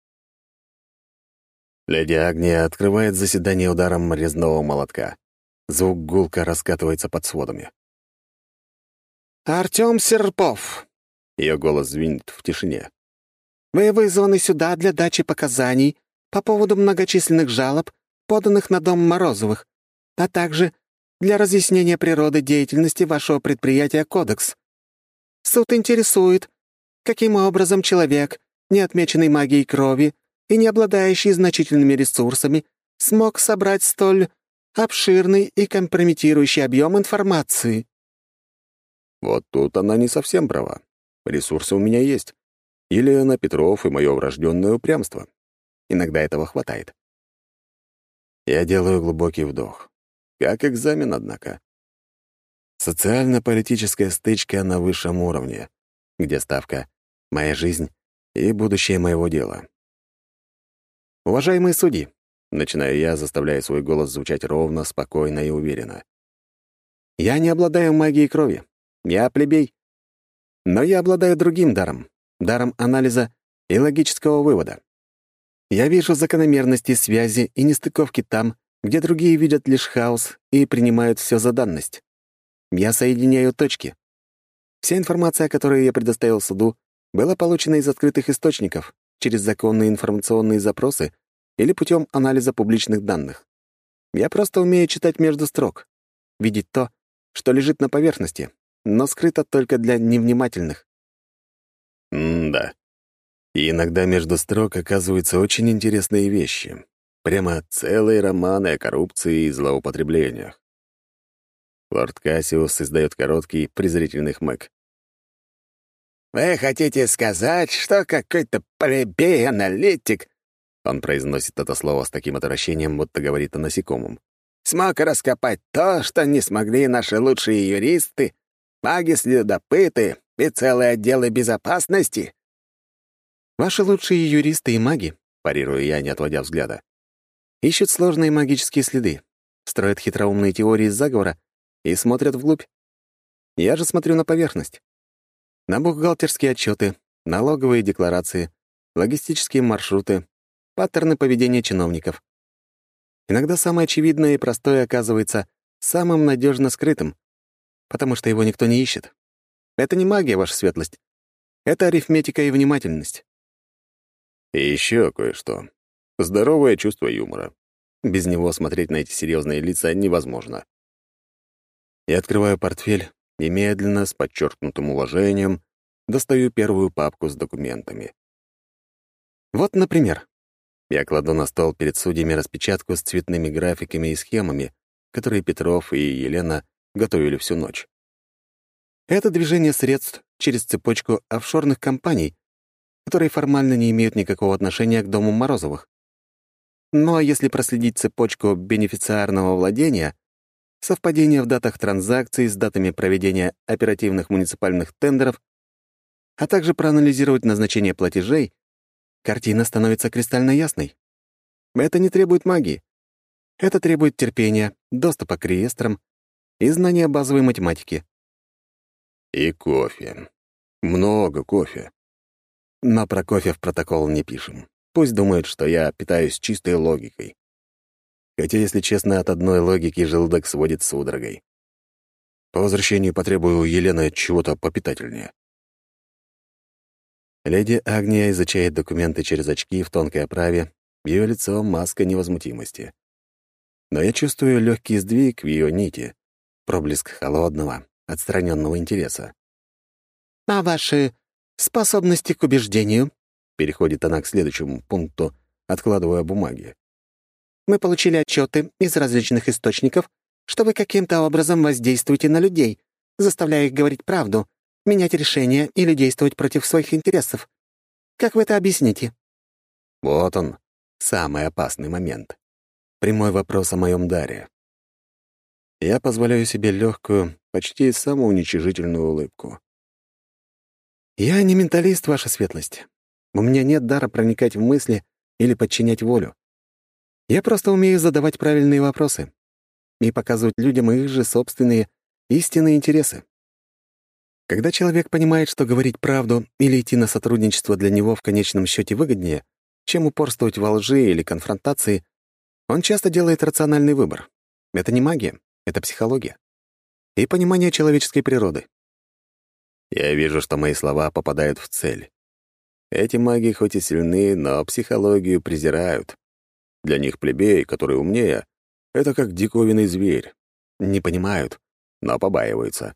Леди Агния открывает заседание ударом резного молотка. Звук гулко раскатывается под сводами. «Артём Серпов!» Ее голос звенит в тишине. «Вы вызваны сюда для дачи показаний по поводу многочисленных жалоб, поданных на дом Морозовых, а также для разъяснения природы деятельности вашего предприятия «Кодекс». Суд интересует, каким образом человек, не отмеченный магией крови и не обладающий значительными ресурсами, смог собрать столь обширный и компрометирующий объем информации. Вот тут она не совсем права. Ресурсы у меня есть. Елена, Петров и мое врожденное упрямство. Иногда этого хватает. Я делаю глубокий вдох. Как экзамен, однако. Социально-политическая стычка на высшем уровне, где ставка — моя жизнь и будущее моего дела. Уважаемые судьи, начинаю я, заставляя свой голос звучать ровно, спокойно и уверенно. Я не обладаю магией крови. Я плебей. Но я обладаю другим даром — даром анализа и логического вывода. Я вижу закономерности, связи и нестыковки там, где другие видят лишь хаос и принимают все за данность. Я соединяю точки. Вся информация, которую я предоставил суду, была получена из открытых источников, через законные информационные запросы или путем анализа публичных данных. Я просто умею читать между строк, видеть то, что лежит на поверхности, но скрыто только для невнимательных. Да. И иногда между строк оказываются очень интересные вещи. Прямо целые романы о коррупции и злоупотреблениях. Лорд Кассиус издает короткий, презрительный хмык. «Вы хотите сказать, что какой-то плебей-аналитик...» Он произносит это слово с таким отвращением, будто говорит о насекомом. «Смог раскопать то, что не смогли наши лучшие юристы, маги-следопыты и целые отделы безопасности?» «Ваши лучшие юристы и маги», — парирую я, не отводя взгляда, ищут сложные магические следы, строят хитроумные теории заговора и смотрят вглубь. Я же смотрю на поверхность. На бухгалтерские отчеты, налоговые декларации, логистические маршруты, паттерны поведения чиновников. Иногда самое очевидное и простое оказывается самым надежно скрытым, потому что его никто не ищет. Это не магия, ваша светлость. Это арифметика и внимательность. И еще кое-что. Здоровое чувство юмора. Без него смотреть на эти серьезные лица невозможно. Я открываю портфель и медленно, с подчеркнутым уважением, достаю первую папку с документами. Вот, например, Я кладу на стол перед судьями распечатку с цветными графиками и схемами, которые Петров и Елена готовили всю ночь. это движение средств через цепочку офшорных компаний, которые формально не имеют никакого отношения к дому Морозовых. Но если проследить цепочку бенефициарного владения, совпадение в датах транзакций с датами проведения оперативных муниципальных тендеров, а также проанализировать назначение платежей, картина становится кристально ясной. Это не требует магии. Это требует терпения, доступа к реестрам и знания базовой математики. И кофе. Много кофе. Но про кофе в протокол не пишем. Пусть думают, что я питаюсь чистой логикой. Хотя, если честно, от одной логики желудок сводит судорогой. По возвращении потребую у Елены чего-то попитательнее. Леди Агния изучает документы через очки в тонкой оправе, ее лицо — маска невозмутимости. Но я чувствую легкий сдвиг в ее нити, проблеск холодного, отстраненного интереса. А ваши способности к убеждению? Переходит она к следующему пункту, откладывая бумаги. Мы получили отчеты из различных источников, что вы каким-то образом воздействуете на людей, заставляя их говорить правду, менять решения или действовать против своих интересов. Как вы это объясните? Вот он, самый опасный момент. Прямой вопрос о моем даре. Я позволяю себе легкую, почти самоуничижительную улыбку. Я не менталист, ваша светлость. У меня нет дара проникать в мысли или подчинять волю. Я просто умею задавать правильные вопросы и показывать людям их же собственные истинные интересы. Когда человек понимает, что говорить правду или идти на сотрудничество для него в конечном счете выгоднее, чем упорствовать во лжи или конфронтации, он часто делает рациональный выбор. Это не магия, это психология и понимание человеческой природы. Я вижу, что мои слова попадают в цель. Эти маги хоть и сильны, но психологию презирают. Для них плебеи, которые умнее, это как диковинный зверь. Не понимают, но побаиваются.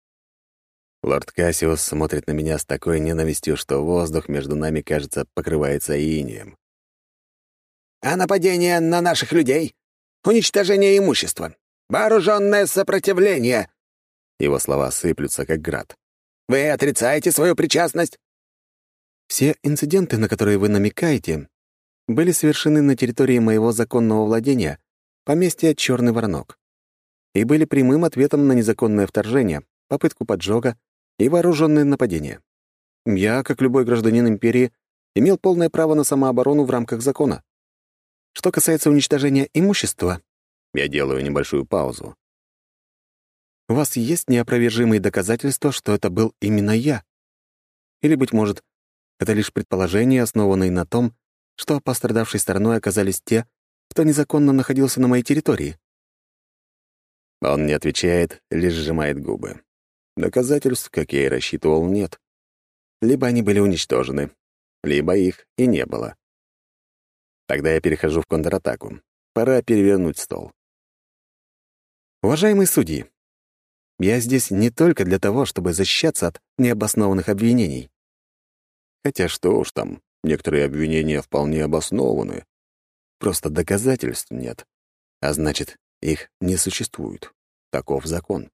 Лорд Кассиус смотрит на меня с такой ненавистью, что воздух между нами, кажется, покрывается инеем. А нападение на наших людей? Уничтожение имущества? Вооруженное сопротивление? Его слова сыплются, как град. Вы отрицаете свою причастность? Все инциденты, на которые вы намекаете, были совершены на территории моего законного владения, поместья Черный Воронок, и были прямым ответом на незаконное вторжение, попытку поджога и вооруженное нападение. Я, как любой гражданин империи, имел полное право на самооборону в рамках закона. Что касается уничтожения имущества, Я делаю небольшую паузу. у вас есть неопровержимые доказательства, что это был именно я? Или, быть может, это лишь предположения, основанные на том, что пострадавшей стороной оказались те, кто незаконно находился на моей территории? Он не отвечает, лишь сжимает губы. Доказательств, как я и рассчитывал, нет. Либо они были уничтожены, либо их и не было. Тогда я перехожу в контратаку. Пора перевернуть стол. Уважаемые судьи, я здесь не только для того, чтобы защищаться от необоснованных обвинений. Хотя что уж там, некоторые обвинения вполне обоснованы. Просто доказательств нет. А значит, их не существует. Таков закон.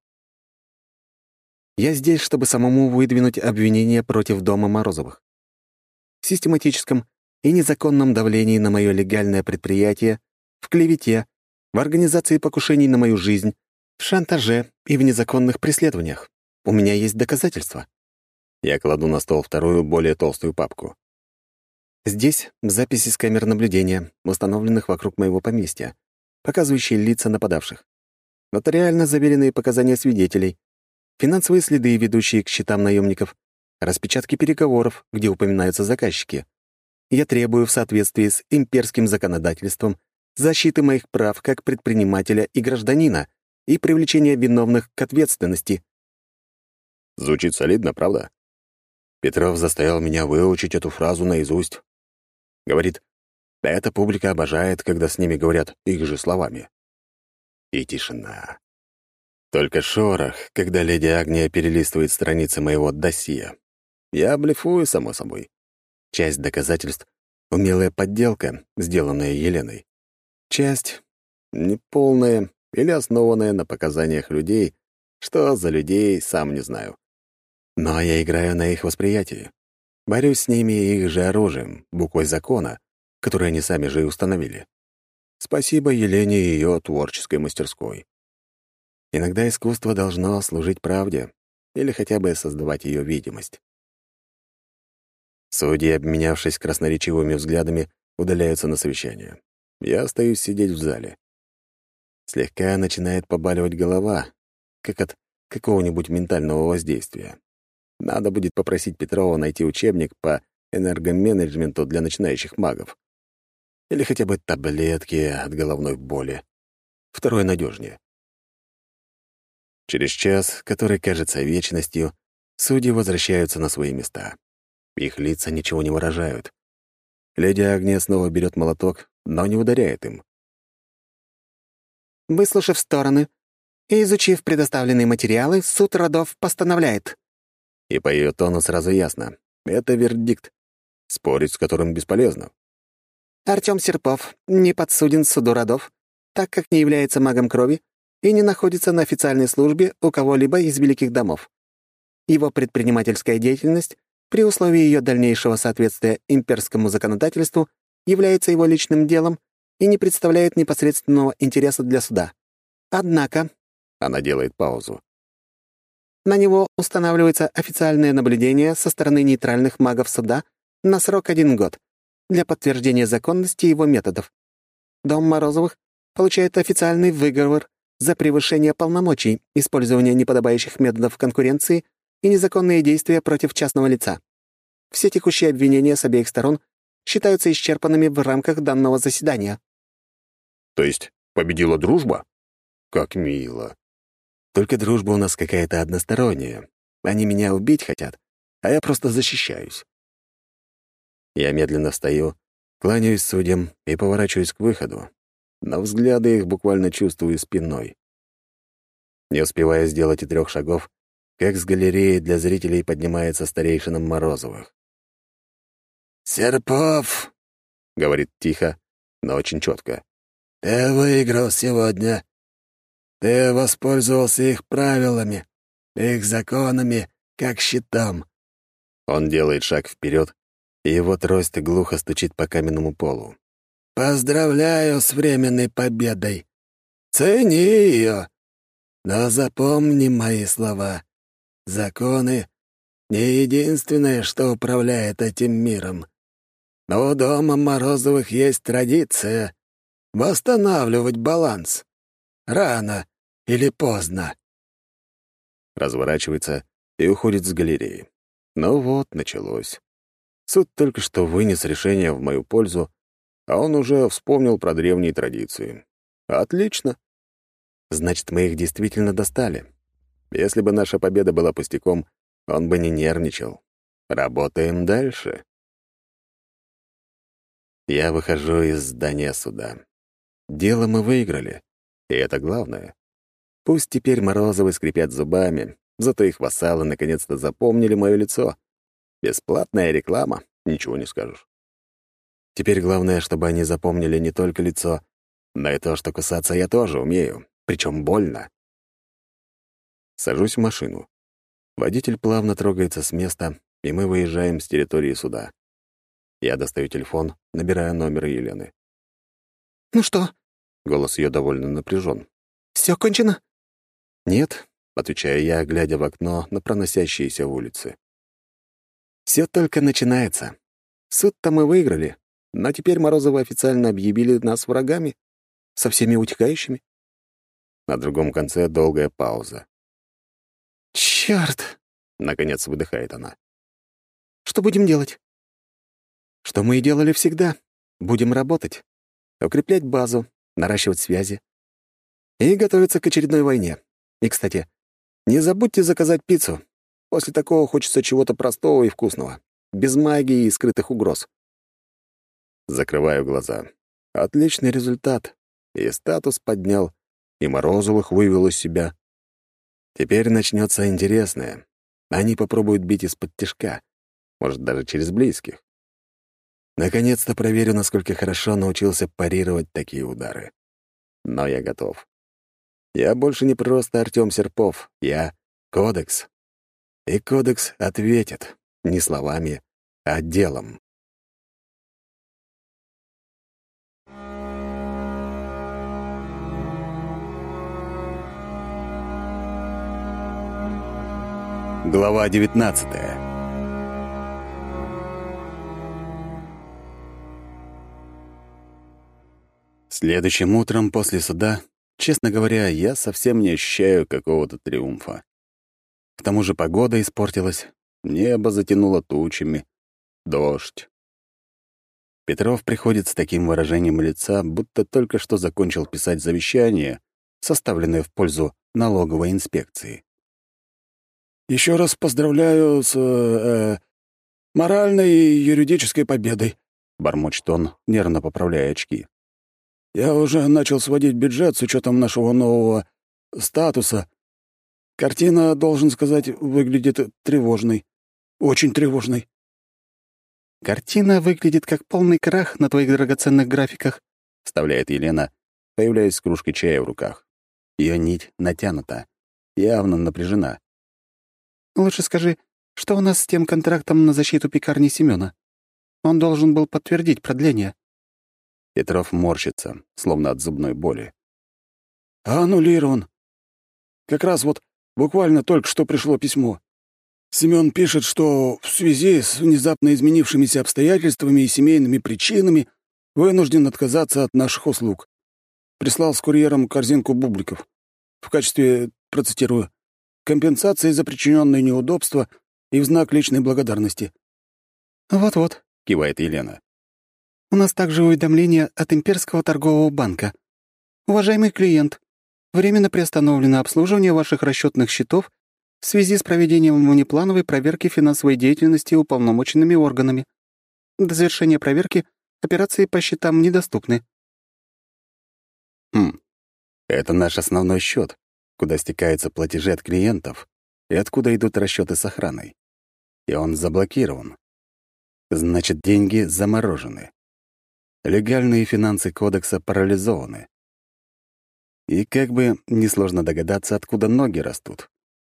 Я здесь, чтобы самому выдвинуть обвинения против дома Морозовых. В систематическом и незаконном давлении на мое легальное предприятие, в клевете, в организации покушений на мою жизнь, в шантаже и в незаконных преследованиях. У меня есть доказательства. Я кладу на стол вторую, более толстую папку. Здесь записи с камер наблюдения, установленных вокруг моего поместья, показывающие лица нападавших. Нотариально заверенные показания свидетелей, финансовые следы, ведущие к счетам наемников, распечатки переговоров, где упоминаются заказчики. Я требую в соответствии с имперским законодательством защиты моих прав как предпринимателя и гражданина и привлечения виновных к ответственности. Звучит солидно, правда? Петров заставил меня выучить эту фразу наизусть. Говорит, эта публика обожает, когда с ними говорят их же словами. И тишина. Только шорох, когда леди Агния перелистывает страницы моего досье. Я блефую, само собой. Часть доказательств — умелая подделка, сделанная Еленой. Часть — неполная или основанная на показаниях людей, что за людей, сам не знаю. Но я играю на их восприятии. Борюсь с ними их же оружием, буквой закона, который они сами же и установили. Спасибо Елене и ее творческой мастерской. Иногда искусство должно служить правде или хотя бы создавать ее видимость. Судьи, обменявшись красноречивыми взглядами, удаляются на совещание. Я остаюсь сидеть в зале. Слегка начинает побаливать голова, как от какого-нибудь ментального воздействия. Надо будет попросить Петрова найти учебник по энергоменеджменту для начинающих магов. Или хотя бы таблетки от головной боли. Второе надежнее. Через час, который кажется вечностью, судьи возвращаются на свои места. Их лица ничего не выражают. Леди Агния снова берет молоток, но не ударяет им. Выслушав стороны и изучив предоставленные материалы, суд родов постановляет. И по ее тону сразу ясно. Это вердикт, спорить с которым бесполезно. Артём Серпов не подсуден суду родов, так как не является магом крови и не находится на официальной службе у кого-либо из великих домов. Его предпринимательская деятельность, при условии ее дальнейшего соответствия имперскому законодательству, является его личным делом и не представляет непосредственного интереса для суда. Однако, Она делает паузу. на него устанавливается официальное наблюдение со стороны нейтральных магов суда на срок 1 год для подтверждения законности его методов. Дом Морозовых получает официальный выговор за превышение полномочий, использование неподобающих методов конкуренции и незаконные действия против частного лица. Все текущие обвинения с обеих сторон считаются исчерпанными в рамках данного заседания. То есть победила дружба? Как мило. Только дружба у нас какая-то односторонняя. Они меня убить хотят, а я просто защищаюсь. Я медленно встаю, кланяюсь судьям и поворачиваюсь к выходу, но взгляды их буквально чувствую спиной. Не успевая сделать и 3 шагов, как с галереи для зрителей поднимается старейшина Морозовых. «Серпов!» — говорит тихо, но очень четко. «Ты выиграл сегодня. Ты воспользовался их правилами, их законами, как щитом». Он делает шаг вперед, и его трость глухо стучит по каменному полу. «Поздравляю с временной победой. Цени ее. Но запомни мои слова. Законы — не единственное, что управляет этим миром. Но у дома Морозовых есть традиция — восстанавливать баланс. Рано или поздно». Разворачивается и уходит с галереи. Ну вот, началось. Суд только что вынес решение в мою пользу, а он уже вспомнил про древние традиции. Отлично. Значит, мы их действительно достали. Если бы наша победа была пустяком, он бы не нервничал. Работаем дальше. Я выхожу из здания суда. Дело мы выиграли, и это главное. Пусть теперь Морозовы скрипят зубами, зато их вассалы наконец-то запомнили мое лицо. Бесплатная реклама, ничего не скажешь. Теперь главное, чтобы они запомнили не только лицо, но и то, что кусаться я тоже умею, причем больно. Сажусь в машину. Водитель плавно трогается с места, и мы выезжаем с территории суда. Я достаю телефон, набираю номер Елены. «Ну что?» — голос ее довольно напряжен. «Все кончено?» «Нет», — отвечаю я, глядя в окно на проносящиеся улицы. Все только начинается. Суд-то мы выиграли, но теперь Морозовы официально объявили нас врагами, со всеми утекающими». На другом конце долгая пауза. «Чёрт!» — наконец выдыхает она. «Что будем делать?» «Что мы и делали всегда. Будем работать, укреплять базу, наращивать связи и готовиться к очередной войне. И, кстати, не забудьте заказать пиццу. После такого хочется чего-то простого и вкусного, без магии и скрытых угроз». Закрываю глаза. Отличный результат. И статус поднял, и Морозовых вывел из себя. Теперь начнется интересное. Они попробуют бить из-под тишка, может, даже через близких. Наконец-то проверю, насколько хорошо научился парировать такие удары. Но я готов. Я больше не просто Артём Серпов, я Кодекс. И Кодекс ответит не словами, а делом. Глава 19. Следующим утром после суда, честно говоря, я совсем не ощущаю какого-то триумфа. К тому же погода испортилась, небо затянуло тучами, дождь. Петров приходит с таким выражением лица, будто только что закончил писать завещание, составленное в пользу налоговой инспекции. Еще раз поздравляю с моральной и юридической победой», — бормочет он, нервно поправляя очки. «Я уже начал сводить бюджет с учетом нашего нового статуса. Картина, должен сказать, выглядит тревожной. Очень тревожной». «Картина выглядит как полный крах на твоих драгоценных графиках», — вставляет Елена, появляясь с кружкой чая в руках. Ее нить натянута, явно напряжена. «Лучше скажи, что у нас с тем контрактом на защиту пекарни Семёна? Он должен был подтвердить продление». Петров морщится, словно от зубной боли. «Аннулирован. Как раз вот буквально только что пришло письмо. Семён пишет, что в связи с внезапно изменившимися обстоятельствами и семейными причинами вынужден отказаться от наших услуг. Прислал с курьером корзинку бубликов. В качестве, процитирую, компенсации за причиненные неудобства и в знак личной благодарности». «Вот-вот», — кивает Елена. «У нас также уведомление от Имперского торгового банка. Уважаемый клиент, временно приостановлено обслуживание ваших расчетных счетов в связи с проведением внеплановой проверки финансовой деятельности уполномоченными органами. До завершения проверки операции по счетам недоступны». Это наш основной счет, куда стекаются платежи от клиентов и откуда идут расчеты с охраной. И он заблокирован. Значит, деньги заморожены. Легальные финансы кодекса парализованы. И как бы несложно догадаться, откуда ноги растут.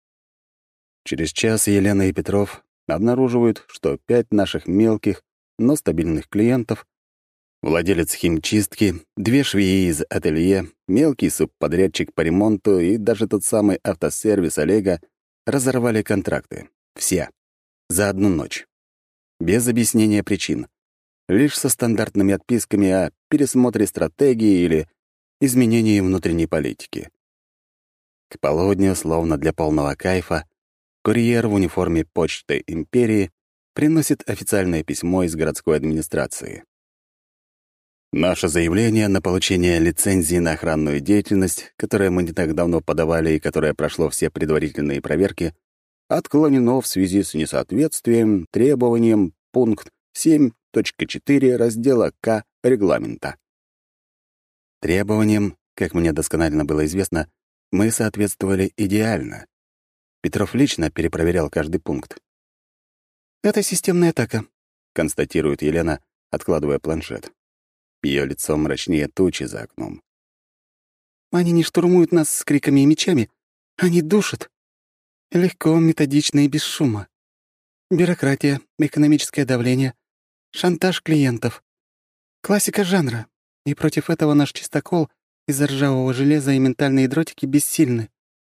Через час Елена и Петров обнаруживают, что 5 наших мелких, но стабильных клиентов, владелец химчистки, 2 швеи из ателье, мелкий субподрядчик по ремонту и даже тот самый автосервис Олега разорвали контракты. Все. За одну ночь. Без объяснения причин. Лишь со стандартными отписками о пересмотре стратегии или изменении внутренней политики. К полудню, словно для полного кайфа, курьер в униформе Почты Империи приносит официальное письмо из городской администрации. Наше заявление на получение лицензии на охранную деятельность, которое мы не так давно подавали и которое прошло все предварительные проверки, отклонено в связи с несоответствием требованиям пункт 7.4 раздела К регламента. Требованиям, как мне досконально было известно, мы соответствовали идеально. Петров лично перепроверял каждый пункт. «Это системная атака», — констатирует Елена, откладывая планшет. Ее лицо мрачнее тучи за окном. «Они не штурмуют нас с криками и мечами. Они душат. Легко, методично и без шума. Бюрократия, экономическое давление, шантаж клиентов. Классика жанра. И против этого наш чистокол из ржавого железа и ментальные дротики бессильны».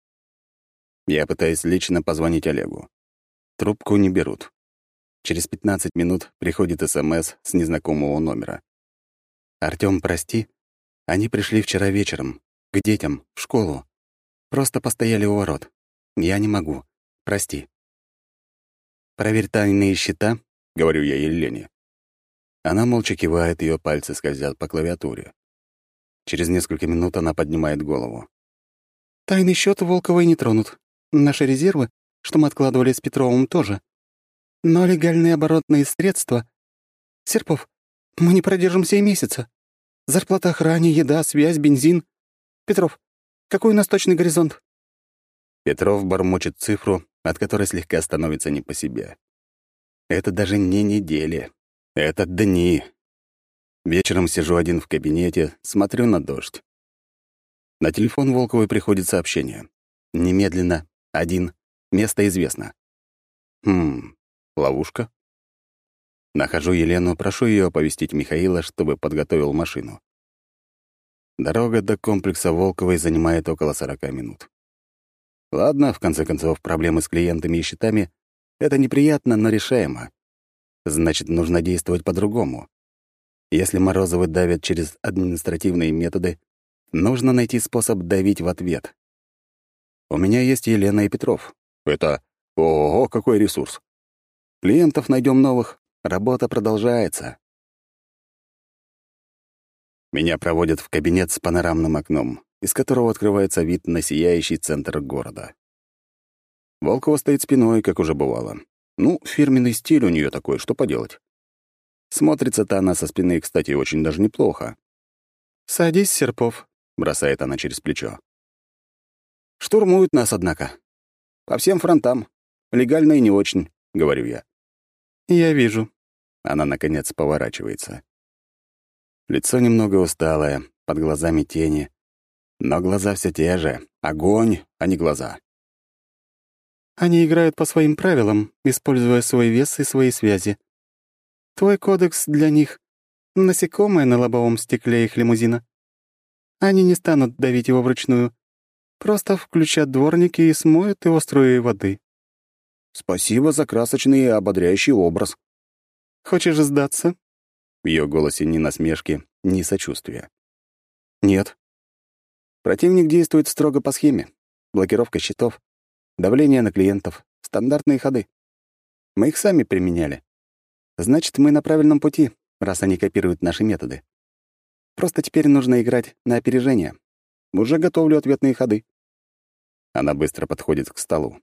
Я пытаюсь лично позвонить Олегу. Трубку не берут. Через 15 минут приходит СМС с незнакомого номера. «Артём, прости, они пришли вчера вечером, к детям, в школу. Просто постояли у ворот. Я не могу. Прости». «Проверь тайные счета», — говорю я Елене. Она молча кивает, ее пальцы скользят по клавиатуре. Через несколько минут она поднимает голову. «Тайный счет Волковой не тронут. Наши резервы, что мы откладывали с Петровым, тоже. Но легальные оборотные средства... Серпов, мы не продержимся и месяца. Зарплата охране, еда, связь, бензин. Петров, какой у нас точный горизонт?» Петров бормочет цифру, от которой слегка становится не по себе. Это даже не недели. Это дни. Вечером сижу один в кабинете, смотрю на дождь. На телефон Волковой приходит сообщение. Немедленно. 1. Место известно. Ловушка? Нахожу Елену, прошу ее оповестить Михаила, чтобы подготовил машину. Дорога до комплекса Волковой занимает около 40 минут. Ладно, в конце концов, проблемы с клиентами и счетами — это неприятно, но решаемо. Значит, нужно действовать по-другому. Если Морозовы давят через административные методы, нужно найти способ давить в ответ. У меня есть Елена и Петров. Это, ого, какой ресурс. Клиентов найдем новых, работа продолжается. Меня проводят в кабинет с панорамным окном, из которого открывается вид на сияющий центр города. Волкова стоит спиной, как уже бывало. Ну, фирменный стиль у нее такой, что поделать. Смотрится-то она со спины, кстати, очень даже неплохо. «Садись, Серпов», — бросает она через плечо. «Штурмуют нас, однако. По всем фронтам. Легально и не очень», — говорю я. «Я вижу». Она, наконец, поворачивается. Лицо немного усталое, под глазами тени. Но глаза все те же. Огонь, а не глаза. «Они играют по своим правилам, используя свой вес и свои связи. Твой кодекс для них — насекомое на лобовом стекле их лимузина. Они не станут давить его вручную. Просто включат дворники и смоют его струей воды». «Спасибо за красочный и ободряющий образ». «Хочешь сдаться?» В ее голосе ни насмешки, ни сочувствия. «Нет». Противник действует строго по схеме. Блокировка счетов, давление на клиентов, стандартные ходы. Мы их сами применяли. Значит, мы на правильном пути, раз они копируют наши методы. Просто теперь нужно играть на опережение. Уже готовлю ответные ходы». Она быстро подходит к столу.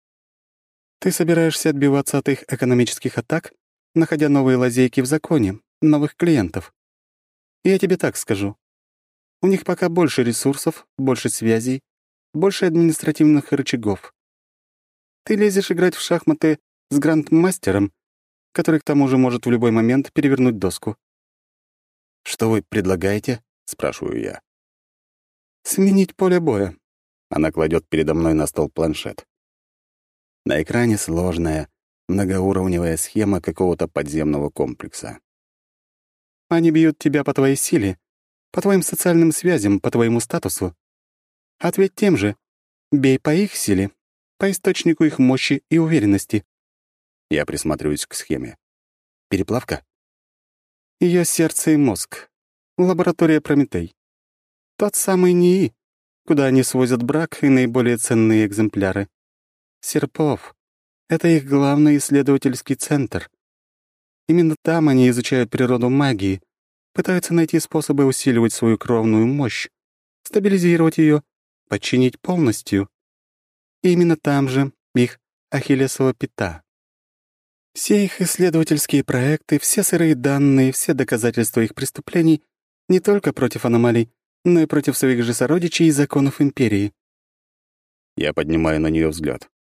«Ты собираешься отбиваться от их экономических атак, находя новые лазейки в законе, новых клиентов. Я тебе так скажу. У них пока больше ресурсов, больше связей, больше административных рычагов. Ты лезешь играть в шахматы с грандмастером, который к тому же может в любой момент перевернуть доску». «Что вы предлагаете?» — спрашиваю я. «Сменить поле боя». Она кладет передо мной на стол планшет. На экране сложная, многоуровневая схема какого-то подземного комплекса. «Они бьют тебя по твоей силе, по твоим социальным связям, по твоему статусу. Ответь тем же. Бей по их силе, по источнику их мощи и уверенности». Я присматриваюсь к схеме. Переплавка? Ее сердце и мозг. Лаборатория Прометей. Тот самый НИИ, куда они свозят брак и наиболее ценные экземпляры. Серпов — это их главный исследовательский центр. Именно там они изучают природу магии, пытаются найти способы усиливать свою кровную мощь, стабилизировать ее, подчинить полностью. И именно там же их ахиллесова пята. Все их исследовательские проекты, все сырые данные, все доказательства их преступлений не только против аномалий, но и против своих же сородичей и законов империи. Я поднимаю на нее взгляд.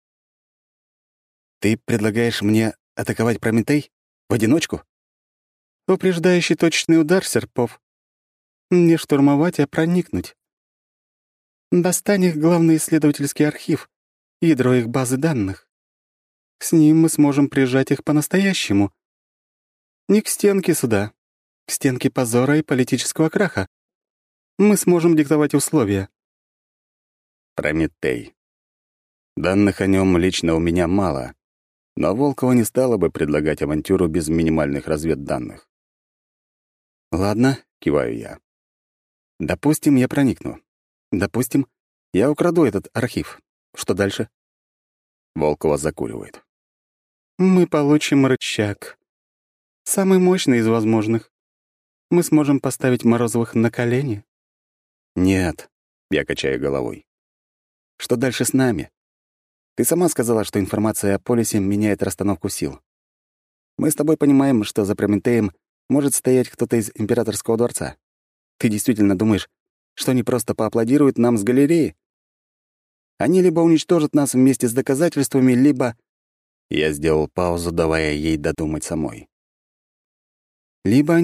«Ты предлагаешь мне атаковать Прометей? В одиночку?» Упреждающий точный удар, Серпов. Не штурмовать, а проникнуть. Достань их главный исследовательский архив, ядро их базы данных. С ним мы сможем прижать их по-настоящему. Не к стенке суда, к стенке позора и политического краха. Мы сможем диктовать условия». Прометей. Данных о нем лично у меня мало, но Волкова не стала бы предлагать авантюру без минимальных разведданных. «Ладно», — киваю я. «Допустим, я проникну. Допустим, я украду этот архив. Что дальше?» Волкова закуривает. «Мы получим рычаг. Самый мощный из возможных. Мы сможем поставить Морозовых на колени». «Нет», — я качаю головой. «Что дальше с нами? Ты сама сказала, что информация о полисе меняет расстановку сил. Мы с тобой понимаем, что за Прометеем может стоять кто-то из императорского дворца. Ты действительно думаешь, что они просто поаплодируют нам с галереи?» Они либо уничтожат нас вместе с доказательствами, либо... Я сделал паузу, давая ей додумать самой. Либо